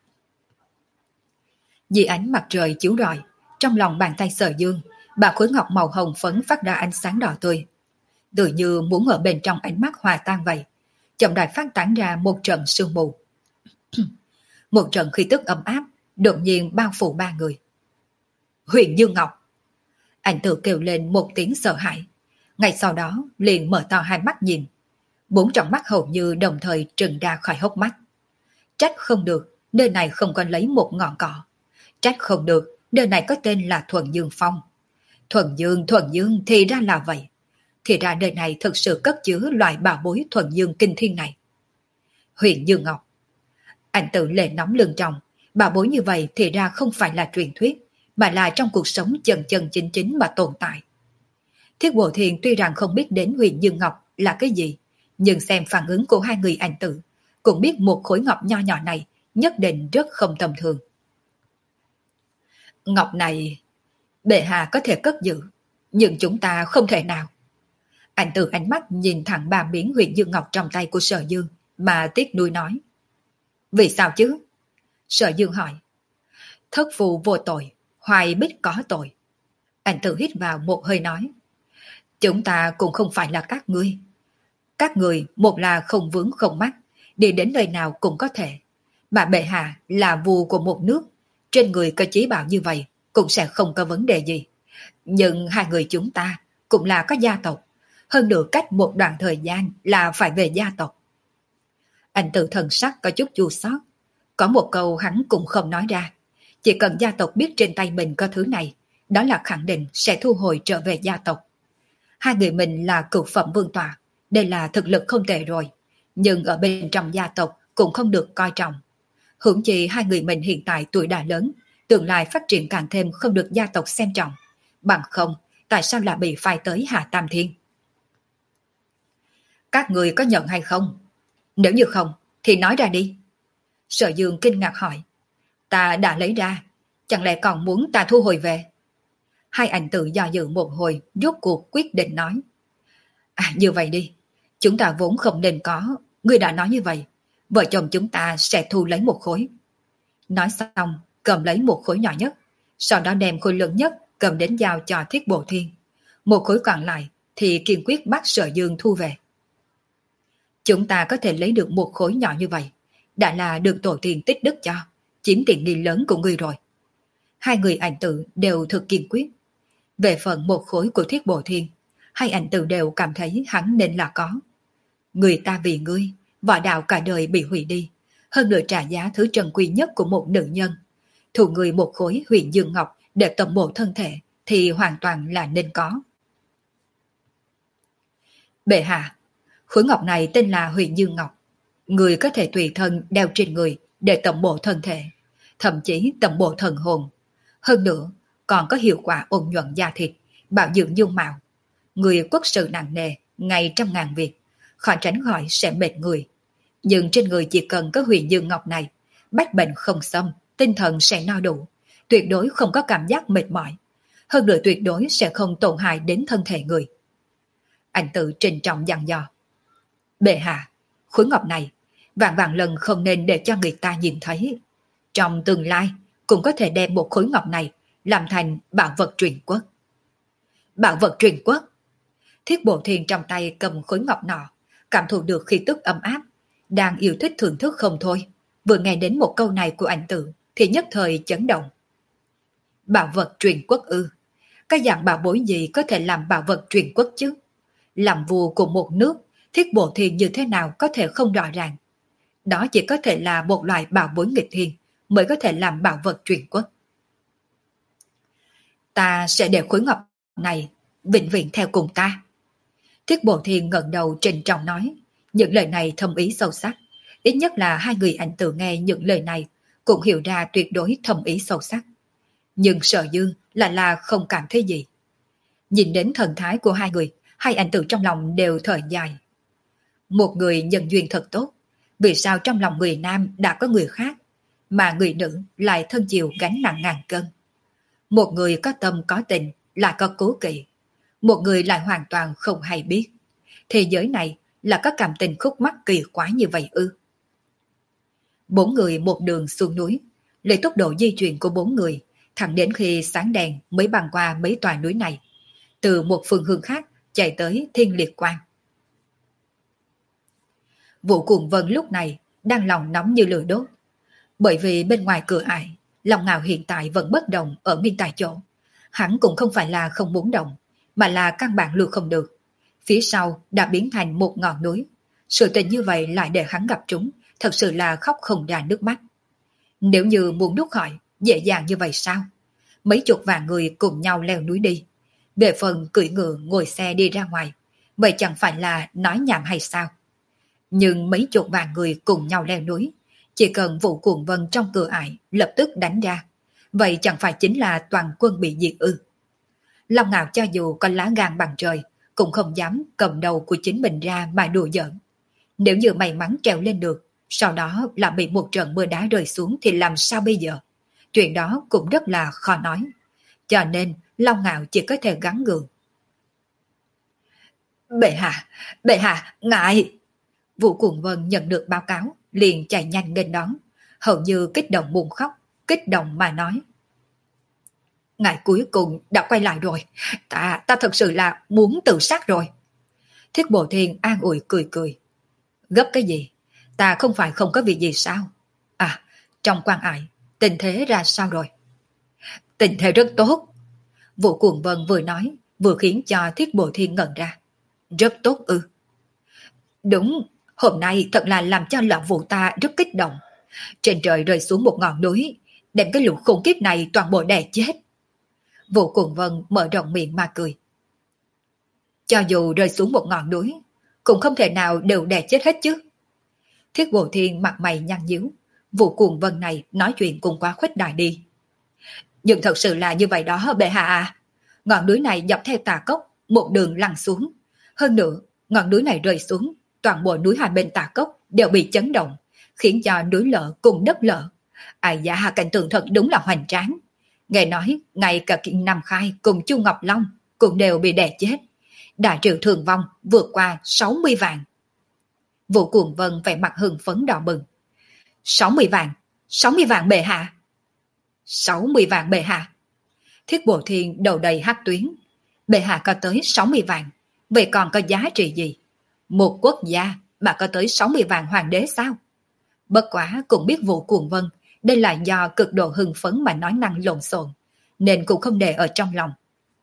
Vì ánh mặt trời chiếu rọi, trong lòng bàn tay Sở Dương, ba khối ngọc màu hồng phấn phát ra ánh sáng đỏ tươi. Tự như muốn ở bên trong ánh mắt hòa tan vậy. Chậm rãi phát tán ra một trận sương mù. Một trận khí tức ấm áp đột nhiên bao phủ ba người. Huyền Dương Ngọc! Ảnh Tử kêu lên một tiếng sợ hãi. Ngay sau đó liền mở to hai mắt nhìn. Bốn trong mắt hầu như đồng thời trừng ra khỏi hốc mắt. Trách không được, nơi này không có lấy một ngọn cỏ. Trách không được, nơi này có tên là Thuần Dương Phong. Thuần Dương, Thuần Dương thì ra là vậy. Thì ra nơi này thực sự cất chứa loại bảo bối Thuần Dương kinh thiên này. Huyền Dương Ngọc! Ảnh Tử lệ nóng lưng trong. Bảo bối như vậy thì ra không phải là truyền thuyết, mà là trong cuộc sống chân chân chính chính mà tồn tại. Thiết Bộ Thiền tuy rằng không biết đến Huyền Dương Ngọc là cái gì, nhưng xem phản ứng của hai người Ảnh Tử, cũng biết một khối ngọc nho nhỏ này nhất định rất không tầm thường. Ngọc này, bệ hạ có thể cất giữ, nhưng chúng ta không thể nào. Ảnh Tử ánh mắt nhìn thẳng ba miếng Huyền Dương Ngọc trong tay của Sở Dương, mà tiếc nuối nói. Vì sao chứ? Sở Dương hỏi. Thất phụ vô tội, Hoài Bích có tội. Ảnh Tử hít vào một hơi nói. Chúng ta cũng không phải là các ngươi. Các người một là không vướng không mắc, đi đến nơi nào cũng có thể. Mà bệ hạ là vua của một nước, trên người có chí bảo như vậy cũng sẽ không có vấn đề gì. Nhưng hai người chúng ta cũng là có gia tộc, hơn nữa cách một đoạn thời gian là phải về gia tộc. Ảnh Tử thần sắc có chút chua xót. Có một câu hắn cũng không nói ra. Chỉ cần gia tộc biết trên tay mình có thứ này, đó là khẳng định sẽ thu hồi trở về gia tộc. Hai người mình là cửu phẩm vương tọa, đây là thực lực không tệ rồi. Nhưng ở bên trong gia tộc cũng không được coi trọng. Hưởng chi hai người mình hiện tại tuổi đã lớn, tương lai phát triển càng thêm không được gia tộc xem trọng. Bằng không, tại sao lại bị phai tới Hạ Tam Thiên? Các người có nhận hay không? Nếu như không, thì nói ra đi. Sở Dương kinh ngạc hỏi. Ta đã lấy ra, chẳng lẽ còn muốn ta thu hồi về? Hai Ảnh Tử do dự một hồi, rốt cuộc quyết định nói. À, như vậy đi, chúng ta vốn không nên có, ngươi đã nói như vậy, vợ chồng chúng ta sẽ thu lấy một khối. Nói xong, cầm lấy một khối nhỏ nhất, sau đó đem khối lớn nhất cầm đến giao cho Thiết Bộ Thiên. Một khối còn lại thì kiên quyết bắt Sở Dương thu về. Chúng ta có thể lấy được một khối nhỏ như vậy, đã là được tổ tiên tích đức cho, chiếm tiện nghi lớn của ngươi rồi. Hai người Ảnh Tử đều thực kiên quyết. Về phần một khối của Thiết Bộ Thiên, hai Ảnh Tử đều cảm thấy hắn nên là có. Người ta vì ngươi, võ đạo cả đời bị hủy đi, hơn nữa trả giá thứ trân quý nhất của một nữ nhân. Thù người một khối Huyền Dương Ngọc để tầm bổ thân thể thì hoàn toàn là nên có. Bệ hạ, khối ngọc này tên là Huyền Dương Ngọc. Người có thể tùy thân đeo trên người để tầm bổ thân thể, thậm chí tầm bổ thần hồn. Hơn nữa, còn có hiệu quả ôn nhuận da thịt, bảo dưỡng dung mạo. Người quốc sự nặng nề, ngày trăm ngàn việc, khỏi tránh khỏi sẽ mệt người. Nhưng trên người chỉ cần có Huyền Dương Ngọc này, bách bệnh không xâm, tinh thần sẽ no đủ, tuyệt đối không có cảm giác mệt mỏi. Hơn nữa tuyệt đối sẽ không tổn hại đến thân thể người. Ảnh Tử trình trọng dặn dò. Bệ hạ, khối ngọc này, vạn vạn lần không nên để cho người ta nhìn thấy. Trong tương lai, cũng có thể đem một khối ngọc này làm thành bảo vật truyền quốc. Bảo vật truyền quốc? Thiết Bộ Thiên trong tay cầm khối ngọc nọ, cảm thụ được khí tức ấm áp, đang yêu thích thưởng thức không thôi. Vừa nghe đến một câu này của Ảnh Tử thì nhất thời chấn động. Bảo vật truyền quốc ư? Cái dạng bảo bối gì có thể làm bảo vật truyền quốc chứ? Làm vua của một nước, Thiết Bộ Thiên như thế nào có thể không rõ ràng. Đó chỉ có thể là một loại bảo bối nghịch thiên mới có thể làm bảo vật truyền quốc. Ta sẽ để khối ngọc này vĩnh viễn theo cùng ta. Thiết Bộ Thiên ngẩng đầu trịnh trọng nói, những lời này thâm ý sâu sắc. Ít nhất là hai người ảnh tự nghe những lời này cũng hiểu ra tuyệt đối thâm ý sâu sắc. Nhưng Sở Dương lại là không cảm thấy gì. Nhìn đến thần thái của hai người, hai ảnh tử trong lòng đều thở dài. Một người nhân duyên thật tốt, vì sao trong lòng người nam đã có người khác, mà người nữ lại thân chịu gánh nặng ngàn cân. Một người có tâm có tình lại có cố kỵ, một người lại hoàn toàn không hay biết. Thế giới này là có cảm tình khúc mắc kỳ quái như vậy ư? Bốn người một đường xuống núi, lấy tốc độ di chuyển của bốn người, thẳng đến khi sáng đèn mới băng qua mấy tòa núi này, từ một phương hướng khác chạy tới Thiên Liệt Quan. Vũ Cuồng Vân lúc này đang lòng nóng như lửa đốt, bởi vì bên ngoài cửa ải, Long Ngạo hiện tại vẫn bất động ở nguyên tại chỗ. Hắn cũng không phải là không muốn động, mà là căn bản lưu không được. Phía sau đã biến thành một ngọn núi. Sự tình như vậy lại để hắn gặp chúng, thật sự là khóc không ra nước mắt. Nếu như muốn đút khỏi, dễ dàng như vậy sao? Mấy chục vạn người cùng nhau leo núi đi. Về phần cưỡi ngựa ngồi xe đi ra ngoài, vậy chẳng phải là nói nhảm hay sao? Nhưng mấy chục vạn người cùng nhau leo núi, chỉ cần Vũ Cuồng Vân trong cửa ải lập tức đánh ra, vậy chẳng phải chính là toàn quân bị diệt ư? Long Ngạo cho dù có lá gan bằng trời, cũng không dám cầm đầu của chính mình ra mà đùa giỡn. Nếu như may mắn trèo lên được, sau đó là bị một trận mưa đá rơi xuống thì làm sao bây giờ? Chuyện đó cũng rất là khó nói. Cho nên Long Ngạo chỉ có thể gắng gượng. Bệ hạ, bệ hạ, ngài! Vũ Cuồng Vân nhận được báo cáo, liền chạy nhanh nghênh đón, hầu như kích động buồn khóc, kích động mà nói. Ngài cuối cùng đã quay lại rồi, ta, ta thật sự là muốn tự sát rồi. Thiết Bộ Thiên an ủi cười cười. Gấp cái gì? Ta không phải không có việc gì sao? À, trong quan ải, tình thế ra sao rồi? Tình thế rất tốt. Vũ Cuồng Vân vừa nói, vừa khiến cho Thiết Bộ Thiên ngẩn ra. Rất tốt ư? Đúng, hôm nay thật là làm cho lão Vũ ta rất kích động. Trên trời rơi xuống một ngọn núi, đem cái lũ khủng khiếp này toàn bộ đè chết. Vũ Cuồng Vân mở rộng miệng mà cười. Cho dù rơi xuống một ngọn núi, cũng không thể nào đều đè chết hết chứ. Thiết Bộ Thiên mặt mày nhăn nhíu, Vũ Cuồng Vân này nói chuyện cũng quá khuếch đại đi. Nhưng thật sự là như vậy đó bệ hạ à. Ngọn núi này dọc theo tà cốc, một đường lăn xuống. Hơn nữa, ngọn núi này rơi xuống, toàn bộ núi hai bên tà cốc đều bị chấn động, khiến cho núi lở cùng đất lở. Ai da, cảnh tượng thật đúng là hoành tráng. Nghe nói, ngay cả Kim Nam Khai cùng Chu Ngọc Long cũng đều bị đè chết. Đại trừ thương vong vượt qua sáu mươi vạn. Vũ Cuồng Vân vẻ mặt hưng phấn đỏ bừng. sáu mươi vạn, sáu mươi vạn bệ hạ. sáu mươi vạn bệ hạ. Thiết Bộ Thiên đầu đầy hắc tuyến. Bệ hạ có tới sáu mươi vạn, vậy còn có giá trị gì? Một quốc gia mà có tới sáu mươi vạn hoàng đế sao? Bất quá cũng biết Vũ Cuồng Vân đây là do cực độ hưng phấn mà nói năng lộn xộn, nên cũng không để ở trong lòng.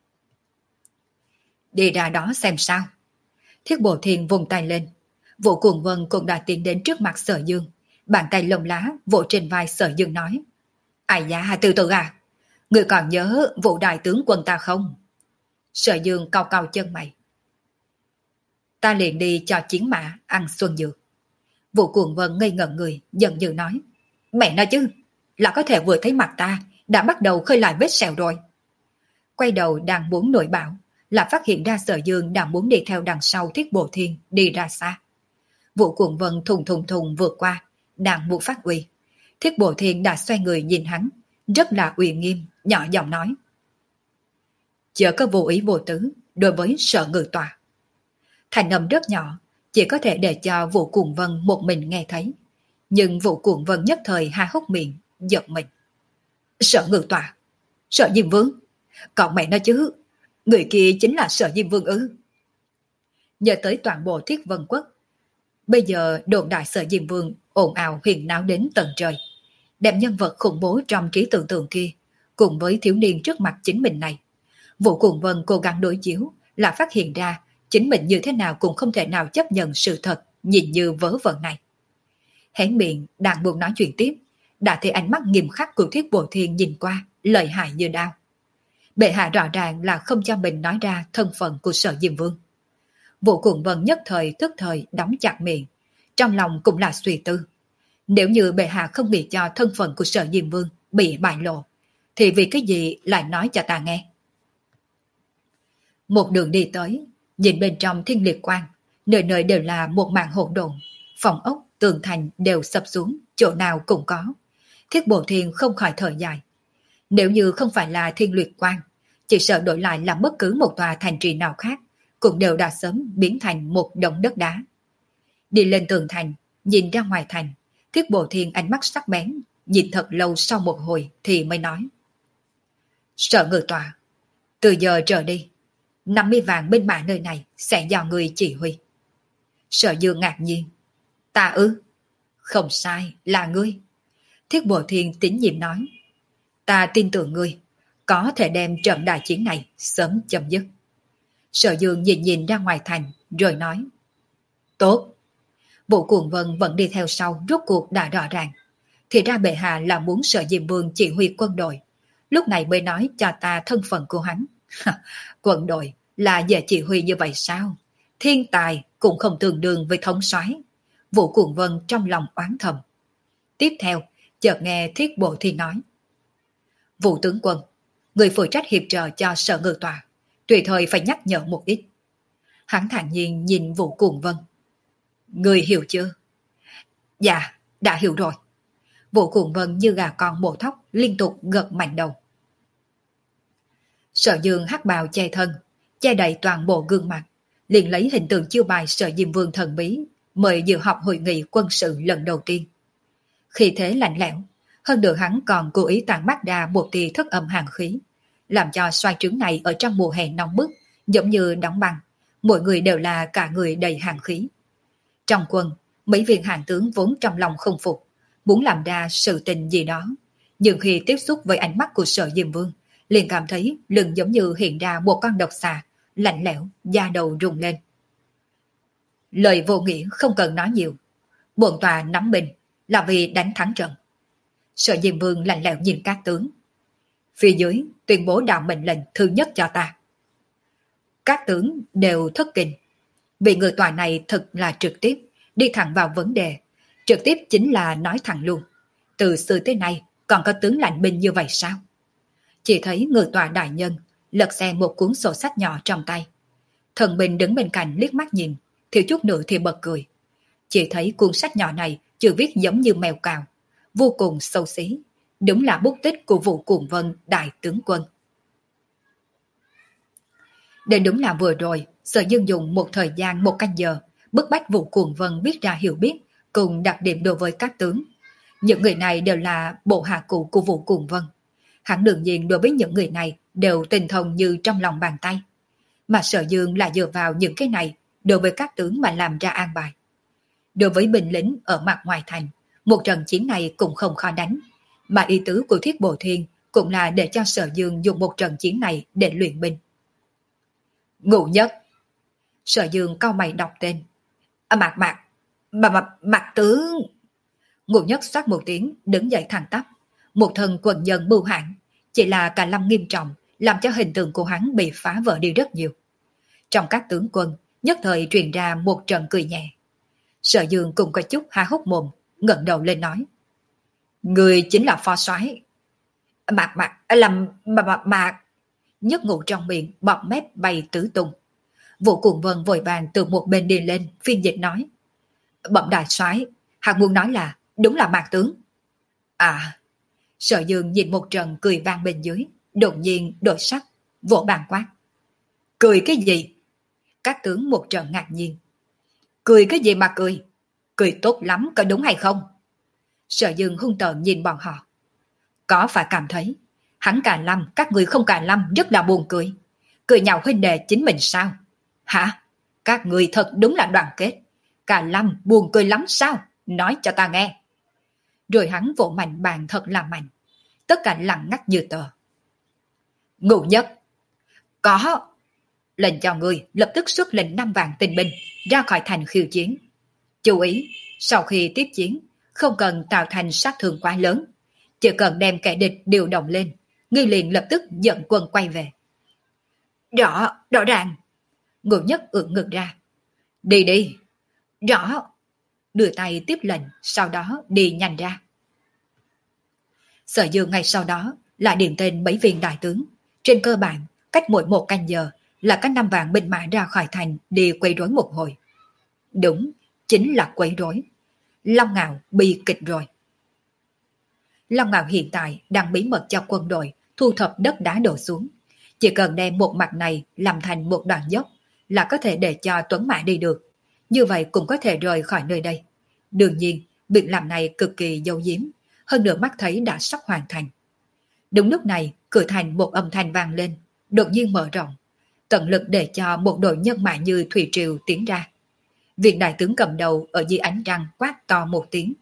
Đi ra đó xem sao. Thiết Bộ Thiên vùng tay lên. Vũ Cuồng Vân cũng đã tiến đến trước mặt Sở Dương, bàn tay lông lá vỗ trên vai Sở Dương nói. Ai da, từ từ à, người còn nhớ vụ đại tướng quân ta không? Sở Dương cau cau chân mày. Ta liền đi cho chiến mã ăn xuân dược. Vũ Cuồng Vân ngây ngẩn người, giận dữ nói. Mẹ nói chứ, là có thể vừa thấy mặt ta, đã bắt đầu khơi lại vết sẹo rồi. Quay đầu đang muốn nổi bão, là phát hiện ra Sở Dương đang muốn đi theo đằng sau Thiết Bộ Thiên đi ra xa. Vũ Cuồng Vân thùng thùng thùng vượt qua, đang muốn phát uy. Thiết Bộ Thiên đã xoay người nhìn hắn, rất là uy nghiêm, nhỏ giọng nói. Chớ có vô ý vô tứ đối với Sở Ngự Tọa. Thành âm rất nhỏ, chỉ có thể để cho Vũ Cuồng Vân một mình nghe thấy. Nhưng Vũ Cuồng Vân nhất thời há hốc miệng, giật mình. Sở Ngự Tọa, Sở Diêm Vương, còn mẹ nói chứ, người kia chính là Sở Diêm Vương ư? Nhớ tới toàn bộ Thiết Vân Quốc, bây giờ đồn đại Sở Diêm Vương ồn ào huyền náo đến tận trời, đem nhân vật khủng bố trong trí tưởng tượng kia cùng với thiếu niên trước mặt chính mình này. Vũ Cuồng Vân cố gắng đối chiếu là phát hiện ra chính mình như thế nào cũng không thể nào chấp nhận sự thật nhìn như vớ vẩn này. Hé miệng đang buồn nói chuyện tiếp, đã thấy ánh mắt nghiêm khắc của Thiết Bộ Thiên nhìn qua, lợi hại như đao. Bệ hạ rõ ràng là không cho mình nói ra thân phận của Sở Diêm Vương. Vũ Cuồng Vân nhất thời tức thời đóng chặt miệng, trong lòng cũng là suy tư. Nếu như bệ hạ không nghĩ cho thân phận của Sở Diêm Vương bị bại lộ, thì vì cái gì lại nói cho ta nghe? Một đường đi tới, nhìn bên trong thiên liệt quang, nơi nơi đều là một mảng hỗn độn, phòng ốc, tường thành đều sập xuống, chỗ nào cũng có. Thiết Bộ Thiên không khỏi thở dài. Nếu như không phải là thiên liệt quang, chỉ sợ đổi lại là bất cứ một tòa thành trì nào khác, cũng đều đã sớm biến thành một đống đất đá. Đi lên tường thành, nhìn ra ngoài thành, Thiết Bộ Thiên ánh mắt sắc bén, nhìn thật lâu sau một hồi thì mới nói. Sở Ngự Tọa, từ giờ trở đi, năm mươi vạn binh mã nơi này sẽ do người chỉ huy. Sở Dương ngạc nhiên. Ta ư? Không sai, là ngươi. Thiết Bộ Thiên tín nhiệm nói. Ta tin tưởng ngươi, có thể đem trận đại chiến này sớm chấm dứt. Sở Dương nhìn nhìn ra ngoài thành, rồi nói. Tốt. Vũ Cuồng Vân vẫn đi theo sau, rốt cuộc đã rõ ràng. Thì ra bệ hạ là muốn Sở Diêm Vương chỉ huy quân đội. Lúc này mới nói cho ta thân phận của hắn. Quân đội là dễ chỉ huy như vậy sao? Thiên tài cũng không tương đương với thống soái. Vũ Cuồng Vân trong lòng oán thầm. Tiếp theo, chợt nghe Thiết Bộ Thiên nói. Vũ tướng quân, người phụ trách hiệp trợ cho Sở Ngự Tọa, tùy thời phải nhắc nhở một ít. Hắn thản nhiên nhìn Vũ Cuồng Vân. Người hiểu chưa? Dạ, đã hiểu rồi. Vũ Cuồng Vân như gà con mổ thóc liên tục gật mạnh đầu. Sở Dương hắc bào che thân, che đậy toàn bộ gương mặt, liền lấy hình tượng chiêu bài Sở Diêm Vương thần bí, mời dự họp hội nghị quân sự lần đầu tiên. Khi thế lạnh lẽo, hơn nữa hắn còn cố ý tàn mắt ra một tia thất âm hàn khí, làm cho xoay trứng này ở trong mùa hè nóng bức, giống như đóng băng, mỗi người đều là cả người đầy hàn khí. Trong quân, mấy viên hàn tướng vốn trong lòng không phục, muốn làm ra sự tình gì đó, nhưng khi tiếp xúc với ánh mắt của Sở Diêm Vương, liền cảm thấy lưng giống như hiện ra một con độc xà, lạnh lẽo, da đầu rung lên. Lời vô nghĩa không cần nói nhiều, bổn tòa nắm binh là vì đánh thắng trận. Sở Diêm Vương lạnh lẽo nhìn các tướng. Phía dưới tuyên bố đạo mệnh lệnh thứ nhất cho ta. Các tướng đều thất kinh, vì người tòa này thật là trực tiếp, đi thẳng vào vấn đề, trực tiếp chính là nói thẳng luôn. Từ xưa tới nay còn có tướng lãnh binh như vậy sao? Chỉ thấy người tòa đại nhân lật xem một cuốn sổ sách nhỏ trong tay. Thần binh đứng bên cạnh liếc mắt nhìn, thiếu chút nữa thì bật cười. Chỉ thấy cuốn sách nhỏ này chữ viết giống như mèo cào, vô cùng xấu xí, đúng là bút tích của Vũ Cuồng Vân đại tướng quân. Đến đúng là vừa rồi, Sở Dương dùng một thời gian một canh giờ, bức bách Vũ Cuồng Vân biết ra hiểu biết, cùng đặc điểm đối với các tướng. Những người này đều là bộ hạ cụ của Vũ Cuồng Vân. Hắn đương nhiên đối với những người này đều tình thông như trong lòng bàn tay. Mà Sở Dương là dựa vào những cái này đối với các tướng mà làm ra an bài. Đối với binh lính ở mặt ngoài thành, một trận chiến này cũng không khó đánh, mà ý tứ của Thiết Bộ Thiên cũng là để cho Sở Dương dùng một trận chiến này để luyện binh. Ngụ Nhất. Sở Dương cau mày đọc tên. À, Mạc Mạc, bà Mạc, Mạc tướng. Ngụ Nhất xoát một tiếng, đứng dậy thẳng tắp. Một thần quần nhân mưu hãn, chỉ là cả lâm nghiêm trọng, làm cho hình tượng của hắn bị phá vỡ đi rất nhiều. Trong các tướng quân, nhất thời truyền ra một trận cười nhẹ. Sở Dương cũng có chút há hốc mồm, ngẩng đầu lên nói. Người chính là phó soái. Mạc Mạc, làm Mạc Mạc Mạc. Nhất Ngụ trong miệng, bọt mép bay tứ tung. Vũ Cuồng Vân vội vàng từ một bên đi lên, phiên dịch nói. Bẩm đại soái, hắn muốn nói là, đúng là Mạc tướng. À, Sở Dương nhìn một trận cười vang bên dưới, đột nhiên đổi sắc, vỗ bàn quát. Cười cái gì? Các tướng một trận ngạc nhiên. Cười cái gì mà cười? Cười tốt lắm có đúng hay không? Sở Dương hung tợn nhìn bọn họ. Có phải cảm thấy hắn Cà Lâm, các người không Cà Lâm rất là buồn cười. Cười nhạo huynh đệ chính mình sao? Hả? Các người thật đúng là đoàn kết. Cà Lâm buồn cười lắm sao? Nói cho ta nghe. Rồi hắn vỗ mạnh bàn thật là mạnh. Tất cả lặng ngắt như tờ. Ngụ Nhất. Có. Lệnh cho người lập tức xuất lệnh năm vạn tinh binh ra khỏi thành khiêu chiến. Chú ý, sau khi tiếp chiến, không cần tạo thành sát thương quá lớn, chỉ cần đem kẻ địch điều động lên, ngươi liền lập tức dẫn quân quay về. Rõ, rõ ràng. Ngũ Nhất ưỡn ngực ra. Đi đi. Rõ. Đưa tay tiếp lệnh, sau đó đi nhanh ra. Sở Dương ngay sau đó lại điểm tên mấy viên đại tướng. Trên cơ bản, cách mỗi một canh giờ là các năm vạn binh mã ra khỏi thành đi quấy rối một hồi. Đúng, chính là quấy rối. Long Ngạo bị kịch rồi. Long Ngạo hiện tại đang bí mật cho quân đội thu thập đất đá đổ xuống. Chỉ cần đem một mặt này làm thành một đoạn dốc là có thể để cho Tuấn Mã đi được. Như vậy cũng có thể rời khỏi nơi đây. Đương nhiên, việc làm này cực kỳ giấu giếm, hơn nữa mắt thấy đã sắp hoàn thành. Đúng lúc này, cửa thành một âm thanh vang lên, đột nhiên mở rộng, tận lực để cho một đội nhân mã như thủy triều tiến ra. Viên đại tướng cầm đầu ở dưới ánh trăng quát to một tiếng.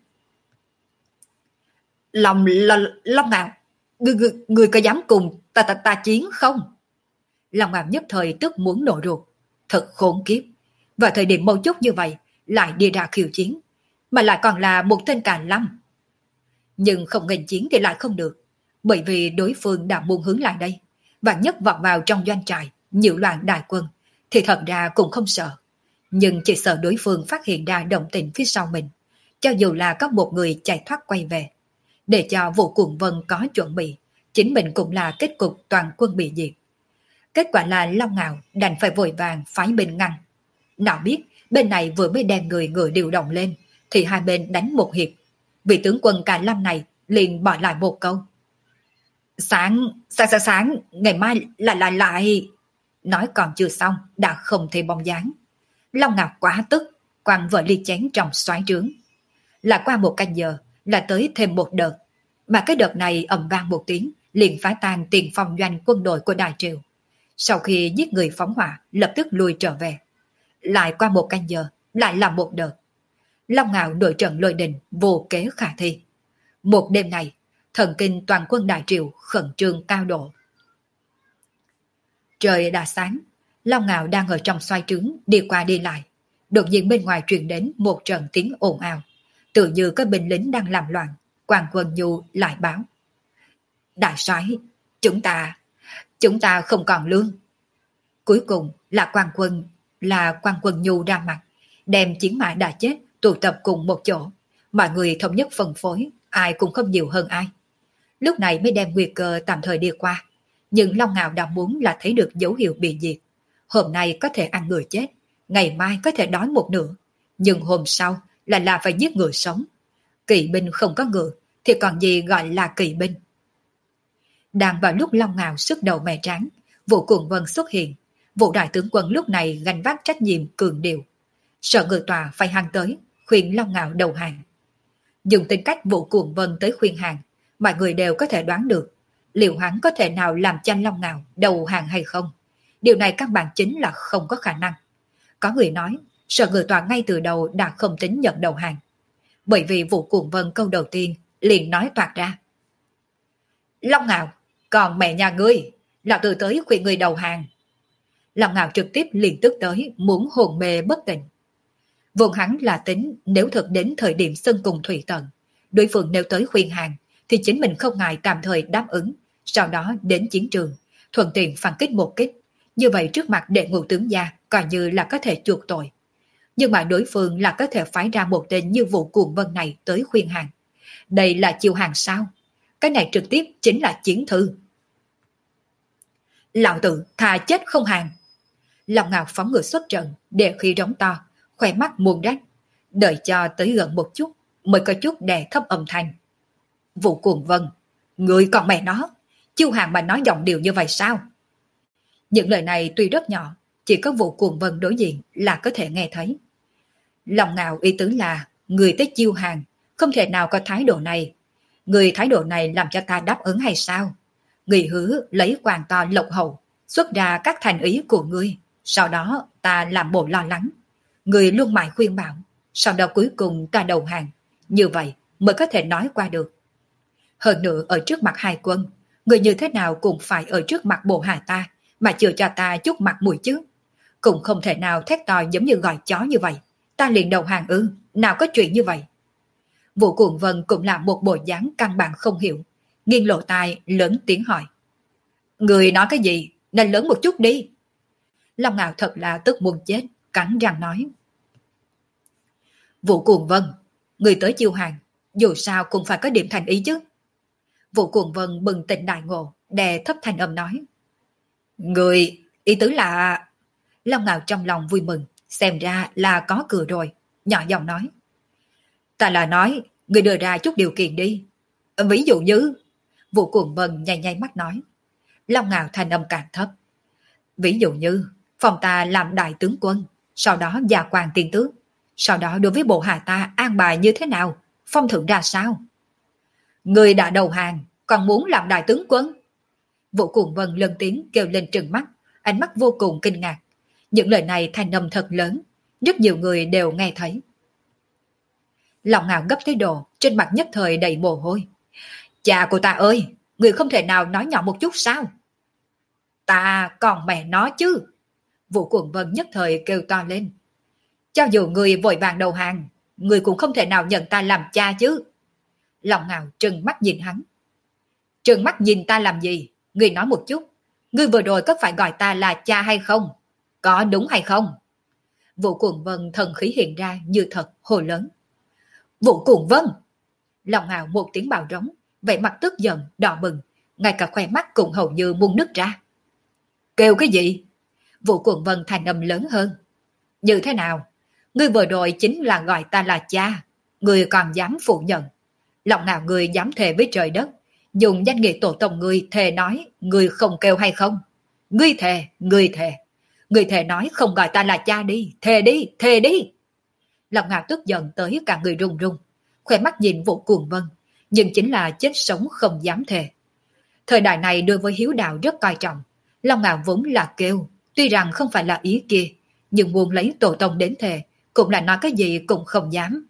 Long, Long, Long Ngạo, người, người, người có dám cùng ta, ta, ta chiến không? Long Ngạo nhất thời tức muốn nổ ruột. Thật khốn kiếp. Vào thời điểm mấu chốt như vậy, lại đi ra khiêu chiến, mà lại còn là một tên càn lâm. Nhưng không nghênh chiến thì lại không được, bởi vì đối phương đã buông hướng lại đây, và nhất vọt vào trong doanh trại, nhiễu loạn đại quân, thì thật ra cũng không sợ. Nhưng chỉ sợ đối phương phát hiện ra động tĩnh phía sau mình, cho dù là có một người chạy thoát quay về. Để cho Vũ Cuồng Vân có chuẩn bị, chính mình cũng là kết cục toàn quân bị diệt. Kết quả là Long Ngạo đành phải vội vàng phái binh ngăn. Nào biết bên này vừa mới đem người ngựa điều động lên, thì hai bên đánh một hiệp. Vị tướng quân Cà Lâm này liền bỏ lại một câu. Sáng, sáng, sáng, sáng, ngày mai lại lại lại. Nói còn chưa xong, đã không thấy bóng dáng. Long Ngạo quá tức, quăng vợ ly chén trong xoáy trướng. Là qua một canh giờ, là tới thêm một đợt. Mà cái đợt này ầm vang một tiếng, liền phá tan tiền phòng doanh quân đội của Đại Triều. Sau khi giết người phóng hỏa, lập tức lùi trở về. Lại qua một canh giờ, lại là một đợt. Long Ngạo nội trận lôi đình, vô kế khả thi. Một đêm này, thần kinh toàn quân Đại Triều khẩn trương cao độ. Trời đã sáng, Long Ngạo đang ở trong xoay trướng, đi qua đi lại. Đột nhiên bên ngoài truyền đến một trận tiếng ồn ào. Tự như có binh lính đang làm loạn. Quan Quân Nhu lại báo. Đại soái, chúng ta, chúng ta không còn lương. Cuối cùng là Quan Quân, là Quan Quân Nhu ra mặt, đem chiến mã đã chết tụ tập cùng một chỗ. Mọi người thống nhất phân phối, ai cũng không nhiều hơn ai. Lúc này mới đem nguy cơ tạm thời đi qua. Nhưng Long Ngạo đã muốn là thấy được dấu hiệu bị diệt. Hôm nay có thể ăn người chết, ngày mai có thể đói một nửa, nhưng hôm sau là là phải giết người sống. Kỵ binh không có ngựa thì còn gì gọi là kỵ binh. Đang vào lúc Long Ngạo sức đầu mẻ trắng, Vũ Cuồng Vân xuất hiện. Vũ đại tướng quân lúc này gánh vác trách nhiệm cường điều. Sợ người tòa phải hăng tới, khuyên Long Ngạo đầu hàng. Dùng tính cách Vũ Cuồng Vân tới khuyên hàng, mọi người đều có thể đoán được liệu hắn có thể nào làm cho Long Ngạo đầu hàng hay không. Điều này căn bản chính là không có khả năng. Có người nói, Sở Ngự Tòa ngay từ đầu đã không tính nhận đầu hàng. Bởi vì Vũ Cuồng Vân câu đầu tiên liền nói toạc ra. Long Ngạo, còn mẹ nhà ngươi, lão tử tới khuyên người đầu hàng. Long Ngạo trực tiếp liền tức tới, muốn hồn mê bất tỉnh. Vốn hắn là tính nếu thật đến thời điểm sân cùng thủy tận, đối phương nếu tới khuyên hàng, thì chính mình không ngại tạm thời đáp ứng, sau đó đến chiến trường, thuận tiện phản kích một kích. Như vậy trước mặt đệ ngũ tướng gia, coi như là có thể chuộc tội. Nhưng mà đối phương là có thể phái ra một tên như Vũ Cuồng Vân này tới khuyên hàng. Đây là chiêu hàng sao? Cái này trực tiếp chính là chiến thư. Lão tử thà chết không hàng. Long Ngạo phóng ngựa xuất trận, để khi rống to, khỏe mắt muôn rách. Đợi cho tới gần một chút, mới có chút đè thấp âm thanh. Vũ Cuồng Vân, người còn mẹ nó, chiêu hàng mà nói giọng điều như vậy sao? Những lời này tuy rất nhỏ, chỉ có Vũ Cuồng Vân đối diện là có thể nghe thấy. Long Ngạo ý tứ là, người tới chiêu hàng, không thể nào có thái độ này. Người thái độ này làm cho ta đáp ứng hay sao? Người hứa lấy quan to lộc hậu, xuất ra các thành ý của ngươi, sau đó ta làm bộ lo lắng. Người luôn mãi khuyên bảo, sau đó cuối cùng ta đầu hàng. Như vậy mới có thể nói qua được. Hơn nữa ở trước mặt hai quân, người như thế nào cũng phải ở trước mặt bộ hạ ta, mà chưa cho ta chút mặt mũi chứ. Cũng không thể nào thét to giống như gọi chó như vậy. Ta liền đầu hàng ư, nào có chuyện như vậy. Vũ Cuồng Vân cũng là một bộ dáng căn bản không hiểu, nghiêng lộ tai lớn tiếng hỏi. Người nói cái gì, nên lớn một chút đi. Long Ngạo thật là tức muốn chết, cắn răng nói. Vũ Cuồng Vân, người tới chiêu hàng, dù sao cũng phải có điểm thành ý chứ. Vũ Cuồng Vân bừng tỉnh đại ngộ, đè thấp thanh âm nói. Người, ý tứ là... Long Ngạo trong lòng vui mừng, xem ra là có cửa rồi, nhỏ giọng nói. Ta là nói, người đưa ra chút điều kiện đi. Ví dụ như... Vũ Cuồng Vân nháy nháy mắt nói. Long Ngạo thanh âm càng thấp. Ví dụ như, phòng ta làm đại tướng quân, sau đó gia quan tiên tước, sau đó đối với bộ hạ ta an bài như thế nào, phong thưởng ra sao? Người đã đầu hàng, còn muốn làm đại tướng quân? Vũ Cuồng Vân lên tiếng kêu lên trừng mắt, ánh mắt vô cùng kinh ngạc. Những lời này thanh âm thật lớn, rất nhiều người đều nghe thấy. Lòng Ngạo gấp tới độ, trên mặt nhất thời đầy mồ hôi. Cha của ta ơi, người không thể nào nói nhỏ một chút sao? Ta còn mẹ nó chứ. Vũ Cuồng Vân nhất thời kêu to lên. Cho dù người vội vàng đầu hàng, người cũng không thể nào nhận ta làm cha chứ. Lòng Ngạo trừng mắt nhìn hắn. Trừng mắt nhìn ta làm gì? Người nói một chút. Người vừa rồi có phải gọi ta là cha hay không? Có đúng hay không? Vũ Cuồng Vân thần khí hiện ra như thật, hồ lớn. Vũ Cuồng Vân! Lòng Ngạo một tiếng bạo rống, vẻ mặt tức giận, đỏ bừng, ngay cả khoe mắt cũng hầu như muốn nứt ra. Kêu cái gì? Vũ Cuồng Vân thành âm lớn hơn. Như thế nào? Ngươi vừa rồi chính là gọi ta là cha, ngươi còn dám phủ nhận. Lòng nào ngươi dám thề với trời đất, dùng danh nghĩa tổ tông ngươi thề nói ngươi không kêu hay không? Ngươi thề, ngươi thề. Ngươi thề nói không gọi ta là cha đi, thề đi, thề đi. Lòng Ngạo tức giận tới cả người run run, khỏe mắt nhìn Vũ Cuồng Vân, nhưng chính là chết sống không dám thề. Thời đại này đối với hiếu đạo rất coi trọng, Long Ngạo vốn là kêu, tuy rằng không phải là ý kia, nhưng muốn lấy tổ tông đến thề, cũng là nói cái gì cũng không dám.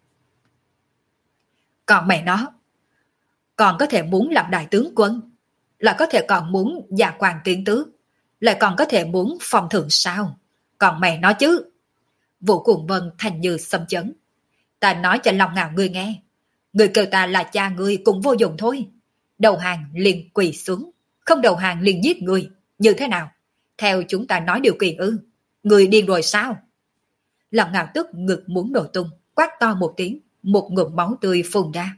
Còn mẹ nó, còn có thể muốn làm đại tướng quân, lại có thể còn muốn gia quan tiến tước, lại còn có thể muốn phong thưởng sao? Còn mẹ nó chứ. Vũ Cuồng Vân thành như xâm chấn. Ta nói cho Long Ngạo ngươi nghe, ngươi kêu ta là cha ngươi cũng vô dụng thôi. Đầu hàng liền quỳ xuống, không đầu hàng liền giết ngươi, như thế nào? Theo chúng ta nói điều kiện ư? Ngươi điên rồi sao? Long Ngạo tức ngực muốn nổ tung, quát to một tiếng, một ngụm máu tươi phun ra.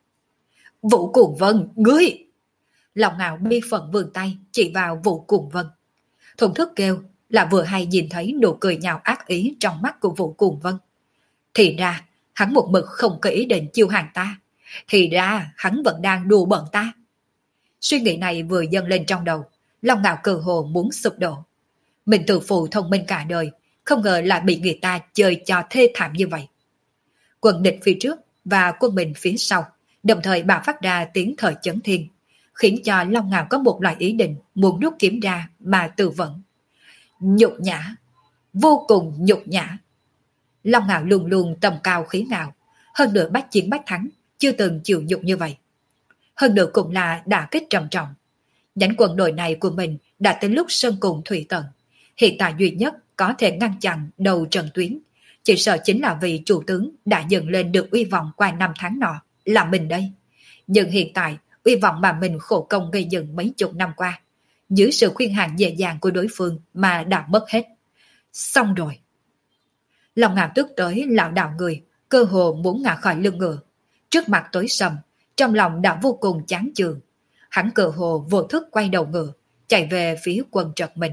Vũ Cuồng Vân, ngươi! Long Ngạo bi phận vươn tay chỉ vào Vũ Cuồng Vân. Thuần thức kêu là vừa hay nhìn thấy nụ cười nhạo ác ý trong mắt của Vũ Cuồng Vân. Thì ra, hắn một mực không có ý định chiêu hàng ta. Thì ra, hắn vẫn đang đùa bận ta. Suy nghĩ này vừa dâng lên trong đầu, Long Ngạo cơ hồ muốn sụp đổ. Mình tự phụ thông minh cả đời, không ngờ lại bị người ta chơi cho thê thảm như vậy. Quân địch phía trước và quân mình phía sau, đồng thời bạo phát ra tiếng thời chấn thiên, khiến cho Long Ngạo có một loại ý định muốn rút kiếm ra mà tự vẫn. Nhục nhã, vô cùng nhục nhã. Long Ngạo luôn luôn tầm cao khí ngạo, hơn nữa bách chiến bách thắng, chưa từng chịu nhục như vậy. Hơn nữa cũng là đả kích trầm trọng. Nhánh quân đội này của mình đã tới lúc sơn cùng thủy tận. Hiện tại duy nhất có thể ngăn chặn đầu trận tuyến, chỉ sợ chính là vị chủ tướng đã dựng lên được uy vọng qua năm tháng nọ, là mình đây. Nhưng hiện tại, uy vọng mà mình khổ công gây dựng mấy chục năm qua, dưới sự khuyên hàng dễ dàng của đối phương mà đã mất hết. Xong rồi. Lòng Ngạo tức tới lão đạo người, cơ hồ muốn ngã khỏi lưng ngựa. Trước mặt tối sầm, trong lòng đã vô cùng chán chường. Hắn cơ hồ vô thức quay đầu ngựa, chạy về phía quân trật mình.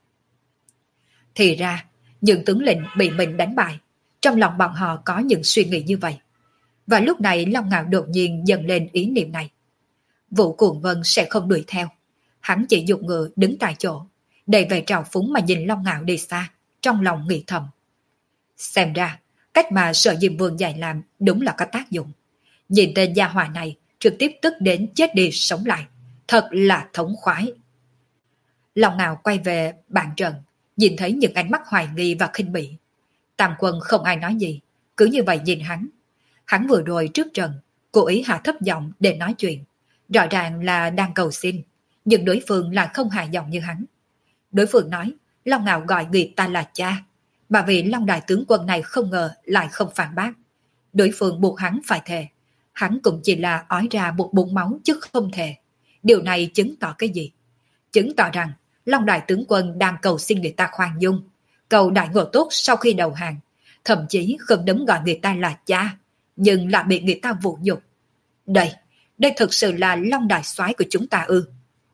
Thì ra, những tướng lĩnh bị mình đánh bại, trong lòng bọn họ có những suy nghĩ như vậy. Và lúc này Long Ngạo đột nhiên dần lên ý niệm này. Vũ Cuồng Vân sẽ không đuổi theo. Hắn chỉ dùng ngựa đứng tại chỗ, đầy vẻ trào phúng mà nhìn Long Ngạo đi xa, trong lòng nghĩ thầm. Xem ra, cách mà Sở Diêm Vương dạy làm đúng là có tác dụng. Nhìn tên gia hỏa này, trực tiếp tức đến chết đi sống lại. Thật là thống khoái. Long Ngạo quay về bàn trận, nhìn thấy những ánh mắt hoài nghi và khinh bỉ. Tam quân không ai nói gì, cứ như vậy nhìn hắn. Hắn vừa rồi trước trận, cố ý hạ thấp giọng để nói chuyện. Rõ ràng là đang cầu xin, nhưng đối phương lại không hạ giọng như hắn. Đối phương nói, Long Ngạo gọi người ta là cha, mà vì Long đại tướng quân này không ngờ lại không phản bác. Đối phương buộc hắn phải thề, hắn cũng chỉ là ói ra một bụng máu chứ không thề. Điều này chứng tỏ cái gì? Chứng tỏ rằng Long đại tướng quân đang cầu xin người ta khoan dung, cầu đại ngộ tốt sau khi đầu hàng, thậm chí không đấm gọi người ta là cha, nhưng lại bị người ta vũ nhục. Đây, đây thực sự là Long đại soái của chúng ta ư?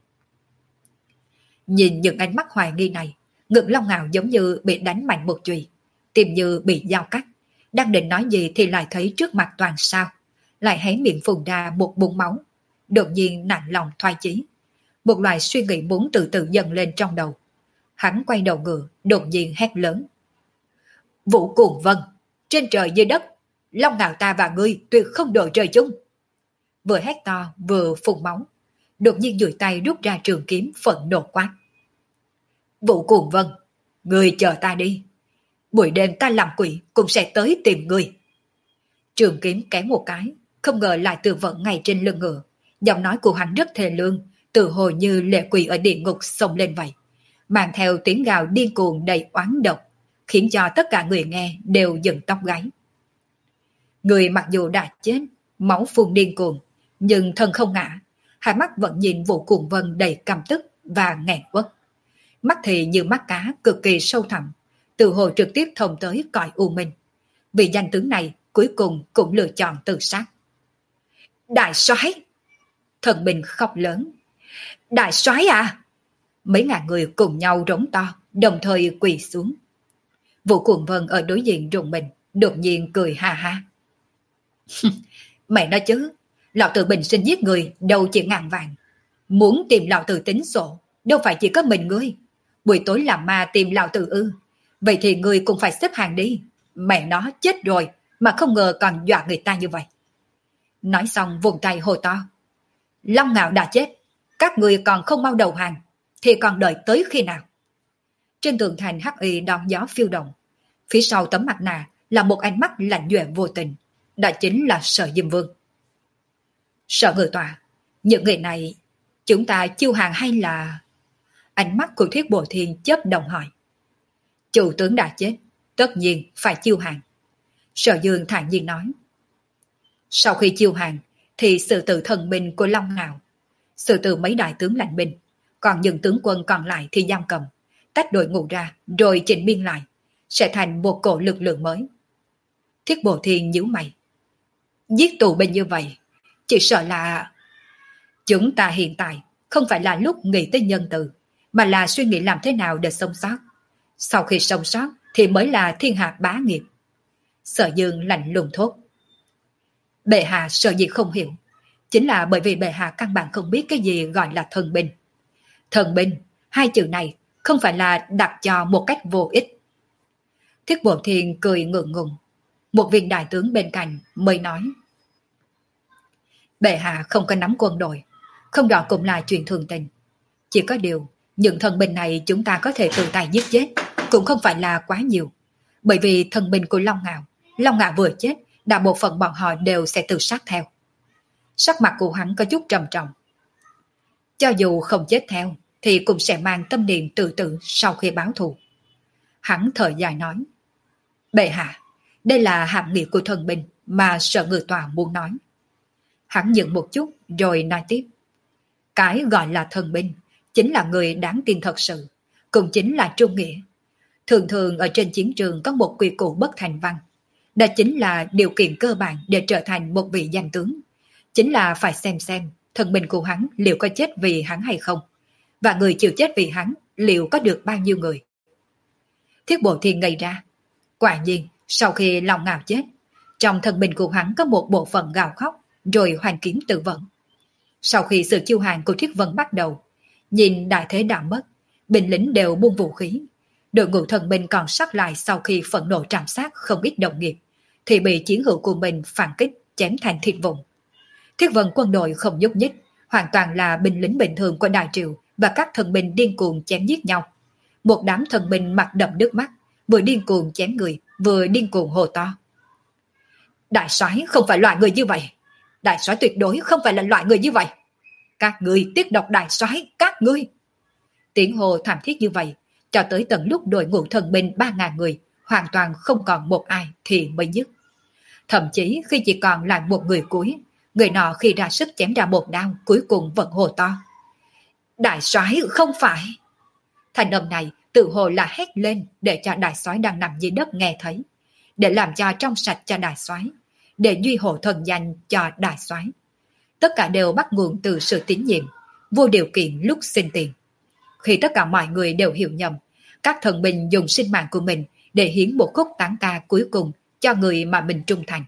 Nhìn những ánh mắt hoài nghi này, ngực Long Ngạo giống như bị đánh mạnh một chùy, tim như bị dao cắt. Đang định nói gì thì lại thấy trước mặt toàn sao, lại hé miệng phun ra một bụng máu. Đột nhiên nản lòng thoái chí, một loại suy nghĩ muốn từ từ dần lên trong đầu. Hắn quay đầu ngựa, đột nhiên hét lớn: Vũ Cuồng Vân, trên trời dưới đất, Long Ngạo ta và ngươi tuyệt không đội trời chung. Vừa hét to vừa phun máu, đột nhiên duỗi tay rút ra trường kiếm phẫn nộ quát: Vũ Cuồng Vân, ngươi chờ ta đi, buổi đêm ta làm quỷ cũng sẽ tới tìm ngươi. Trường kiếm kéo một cái, không ngờ lại tự vận ngay trên lưng ngựa. Giọng nói của hắn rất thề lương, tự hồ như lệ quỷ ở địa ngục xông lên vậy, mang theo tiếng gào điên cuồng đầy oán độc, khiến cho tất cả người nghe đều dựng tóc gáy. Người mặc dù đã chết, máu phun điên cuồng, nhưng thân không ngã, hai mắt vẫn nhìn Vũ Cuồng Vân đầy căm tức và nghẹn quất. Mắt thì như mắt cá cực kỳ sâu thẳm, tự hồ trực tiếp thông tới cõi u minh. Vị danh tướng này cuối cùng cũng lựa chọn tự sát. Đại soái! Thần binh khóc lớn. Đại soái à! Mấy ngàn người cùng nhau rống to, đồng thời quỳ xuống. Vũ Cuồng Vân ở đối diện rùng mình, đột nhiên cười ha ha. Mẹ nói chứ, lão tử bình sinh giết người đâu chỉ ngàn vàng. Muốn tìm lão tử tính sổ, đâu phải chỉ có mình ngươi. Buổi tối làm ma tìm lão tử ư? Vậy thì ngươi cũng phải xếp hàng đi. Mẹ nó chết rồi mà không ngờ còn dọa người ta như vậy. Nói xong vùng tay hô to: Long Ngạo đã chết, các ngươi còn không mau đầu hàng thì còn đợi tới khi nào? Trên tường thành hắc y đón gió phiêu động, phía sau tấm mặt nạ là một ánh mắt lạnh nhuệ vô tình, đó chính là Sở Diêm Vương. Sở Ngự Tọa, những người này chúng ta chiêu hàng hay là... Ánh mắt của Thiết Bổ Thiên chớp đồng hỏi. Chủ tướng đã chết, tất nhiên phải chiêu hàng. Sở Dương thản nhiên nói. Sau khi chiêu hàng thì sự tự thần binh của Long Ngạo, sự tự mấy đại tướng lãnh binh, còn những tướng quân còn lại thì giam cầm, tách đội ngũ ra rồi chỉnh biên lại, sẽ thành một cổ lực lượng mới. Thiết Bổ Thiên nhíu mày. Giết tù binh như vậy, chỉ sợ là... Chúng ta hiện tại không phải là lúc nghĩ tới nhân từ, mà là suy nghĩ làm thế nào để sống sót. Sau khi sống sót thì mới là thiên hạ bá nghiệp. Sở Dương lạnh lùng thốt. Bệ hạ sợ gì không hiểu, chính là bởi vì bệ hạ căn bản không biết cái gì gọi là thần binh. Thần binh, hai chữ này không phải là đặt cho một cách vô ích. Thiết Bổ Thiên cười ngượng ngùng. Một viên đại tướng bên cạnh mới nói. Bệ hạ không có nắm quân đội, không đó cũng là chuyện thường tình. Chỉ có điều, những thần binh này chúng ta có thể tự tay giết chết, cũng không phải là quá nhiều. Bởi vì thần binh của Long Ngạo, Long Ngạo vừa chết, đại bộ phận bọn họ đều sẽ tự sát theo. Sắc mặt của hắn có chút trầm trọng. Cho dù không chết theo, thì cũng sẽ mang tâm niệm tự tử sau khi báo thù. Hắn thở dài nói. Bệ hạ, đây là hàm nghĩa của thần binh mà Sở Ngự Tọa muốn nói. Hắn dừng một chút rồi nói tiếp. Cái gọi là thần binh chính là người đáng tin thật sự, cũng chính là trung nghĩa. Thường thường ở trên chiến trường có một quy củ bất thành văn. Đó chính là điều kiện cơ bản để trở thành một vị danh tướng. Chính là phải xem xem thần binh của hắn liệu có chết vì hắn hay không, và người chịu chết vì hắn liệu có được bao nhiêu người. Thiết Bộ Thiên ngây ra. Quả nhiên, sau khi Long Ngạo chết, trong thần binh của hắn có một bộ phận gào khóc rồi hoành kiếm tự vẫn. Sau khi sự chiêu hàng của Thiết Vân bắt đầu, nhìn đại thế đã mất, binh lính đều buông vũ khí. Đội ngũ thần binh còn sót lại sau khi phẫn nộ trảm sát không ít đồng nghiệp, thì bị chiến hữu của mình phản kích chém thành thịt vụn. Thiết Vân quân đội không nhúc nhích, hoàn toàn là binh lính bình thường của Đại Triều và các thần binh điên cuồng chém giết nhau. Một đám thần binh mặt đậm nước mắt, vừa điên cuồng chém người, vừa điên cuồng hô to. Đại soái không phải loại người như vậy. Đại soái tuyệt đối không phải là loại người như vậy. Các ngươi tiết độc đại soái, các ngươi. Tiếng hô thảm thiết như vậy, cho tới tận lúc đội ngũ thần binh ba ngàn người, hoàn toàn không còn một ai thì mới dứt. Thậm chí khi chỉ còn lại một người cuối, người nọ khi ra sức chém ra một đao cuối cùng vẫn hồ to. Đại soái không phải! Thành âm này tự hồ là hét lên để cho đại soái đang nằm dưới đất nghe thấy, để làm cho trong sạch cho đại soái, để duy hộ thần danh cho đại soái. Tất cả đều bắt nguồn từ sự tín nhiệm, vô điều kiện lúc xin tiền. Khi tất cả mọi người đều hiểu nhầm, các thần binh dùng sinh mạng của mình để hiến một khúc tán ca cuối cùng cho người mà mình trung thành.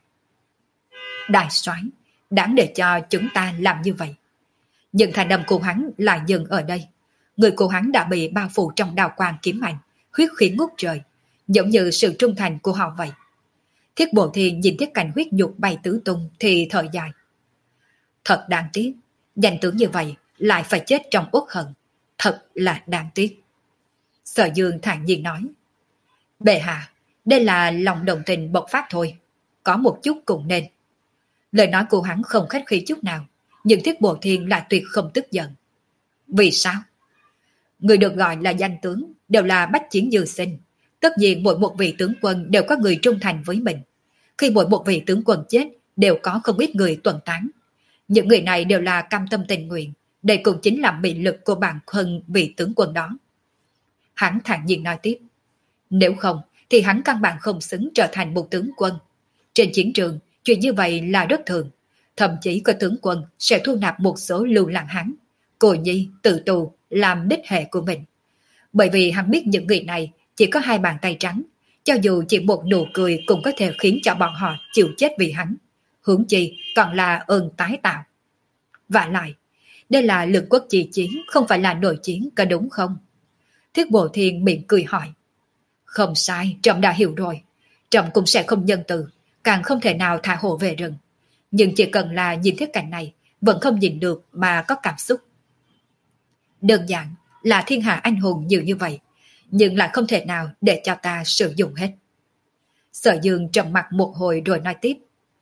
Đại soái, đáng để cho chúng ta làm như vậy. Nhưng thành âm của hắn lại dừng ở đây. Người của hắn đã bị bao phủ trong đào quang kiếm ảnh, huyết khí ngút trời, giống như sự trung thành của họ vậy. Thiết Bộ Thiên nhìn Thiết Cảnh huyết nhục bay tứ tung thì thở dài. Thật đáng tiếc, danh tướng như vậy lại phải chết trong uất hận. Thật là đáng tiếc. Sở Dương thản nhiên nói. Bệ hạ, đây là lòng đồng tình bộc phát thôi. Có một chút cũng nên. Lời nói của hắn không khách khí chút nào, nhưng Thiết Bộ Thiên lại tuyệt không tức giận. Vì sao? Người được gọi là danh tướng đều là bách chiến dư sinh. Tất nhiên mỗi một vị tướng quân đều có người trung thành với mình. Khi mỗi một vị tướng quân chết đều có không ít người tuần tán. Những người này đều là cam tâm tình nguyện. Đây cũng chính là mị lực của bản thân vị tướng quân đó. Hắn thản nhiên nói tiếp. Nếu không thì hắn căn bản không xứng trở thành một tướng quân. Trên chiến trường, chuyện như vậy là rất thường. Thậm chí có tướng quân sẽ thu nạp một số lưu lạc hắn, cô nhi, tự tù, làm đích hệ của mình. Bởi vì hắn biết những người này chỉ có hai bàn tay trắng, cho dù chỉ một nụ cười cũng có thể khiến cho bọn họ chịu chết vì hắn. Huống chi còn là ơn tái tạo. Vả lại, đây là lực quốc chi chiến, không phải là nội chiến, có đúng không? Thiết Bộ Thiên miệng cười hỏi. Không sai, trẫm đã hiểu rồi. Trẫm cũng sẽ không nhân từ, càng không thể nào thả hổ về rừng. Nhưng chỉ cần là nhìn thấy cảnh này, vẫn không nhìn được mà có cảm xúc. Đơn giản là thiên hạ anh hùng nhiều như vậy, nhưng lại không thể nào để cho ta sử dụng hết. Sở Dương trầm mặt một hồi rồi nói tiếp.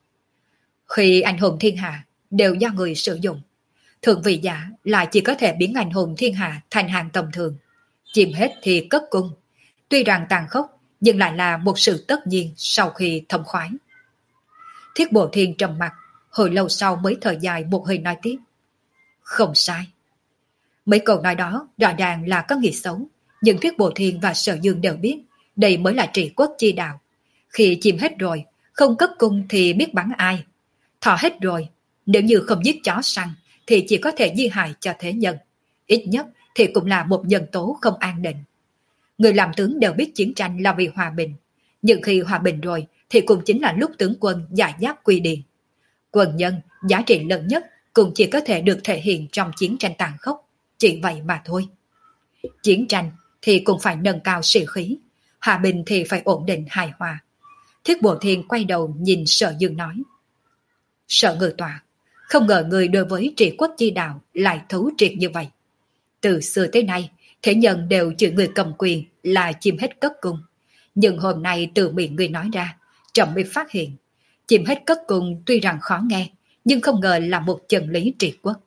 Khi anh hùng thiên hạ đều do người sử dụng, thượng vị giả lại chỉ có thể biến anh hùng thiên hạ thành hàng tầm thường. Chìm hết thì cất cung. Tuy rằng tàn khốc, nhưng lại là một sự tất nhiên sau khi thông khoái. Thiết Bộ Thiên trầm mặt, hồi lâu sau mới thở dài một hơi nói tiếp. Không sai. Mấy câu nói đó rõ ràng là có nghĩa xấu, nhưng Thiết Bộ Thiên và Sở Dương đều biết đây mới là trị quốc chi đạo. Khi chìm hết rồi, không cất cung thì biết bắn ai. Thọ hết rồi, nếu như không giết chó săn thì chỉ có thể di hại cho thế nhân. Ít nhất thì cũng là một nhân tố không an định. Người làm tướng đều biết chiến tranh là vì hòa bình, nhưng khi hòa bình rồi thì cũng chính là lúc tướng quân giải giáp quy điền. Quân nhân, giá trị lớn nhất cũng chỉ có thể được thể hiện trong chiến tranh tàn khốc, chỉ vậy mà thôi. Chiến tranh thì cũng phải nâng cao sĩ khí, hòa bình thì phải ổn định hài hòa. Thiết Bộ Thiên quay đầu nhìn Sở Dương nói. Sở Ngự Tọa, không ngờ người đối với trị quốc chi đạo lại thấu triệt như vậy. Từ xưa tới nay, thế nhân đều chửi người cầm quyền là chim hết cất cung. Nhưng hôm nay từ miệng người nói ra, trẫm mới phát hiện. Chim hết cất cung tuy rằng khó nghe, nhưng không ngờ là một chân lý trị quốc.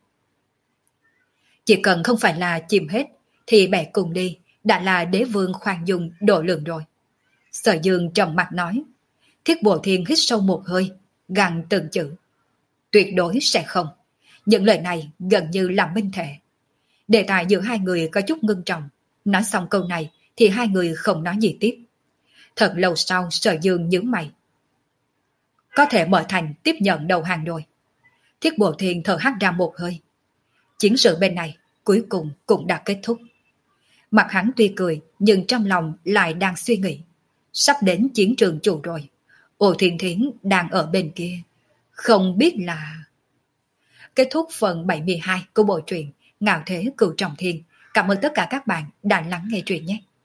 Chỉ cần không phải là chim hết, thì bẻ cùng đi, đã là đế vương khoan dung độ lượng rồi. Sở Dương trầm mặt nói. Thiết Bộ Thiên hít sâu một hơi, gằn từng chữ. Tuyệt đối sẽ không. Những lời này gần như là minh thể. Đề tài giữa hai người có chút ngưng trọng. Nói xong câu này thì hai người không nói gì tiếp. Thật lâu sau Sở Dương nhướng mày. Có thể mở thành tiếp nhận đầu hàng rồi. Thiết Bộ Thiên thở hắt ra một hơi. Chiến sự bên này cuối cùng cũng đã kết thúc. Mặt hắn tuy cười nhưng trong lòng lại đang suy nghĩ. Sắp đến chiến trường chủ rồi. Ô Thiên Thiến đang ở bên kia. Không biết là... Kết thúc phần bảy mươi hai của bộ truyện Ngạo Thế Cửu Trọng Thiên. Cảm ơn tất cả các bạn đã lắng nghe truyện nhé.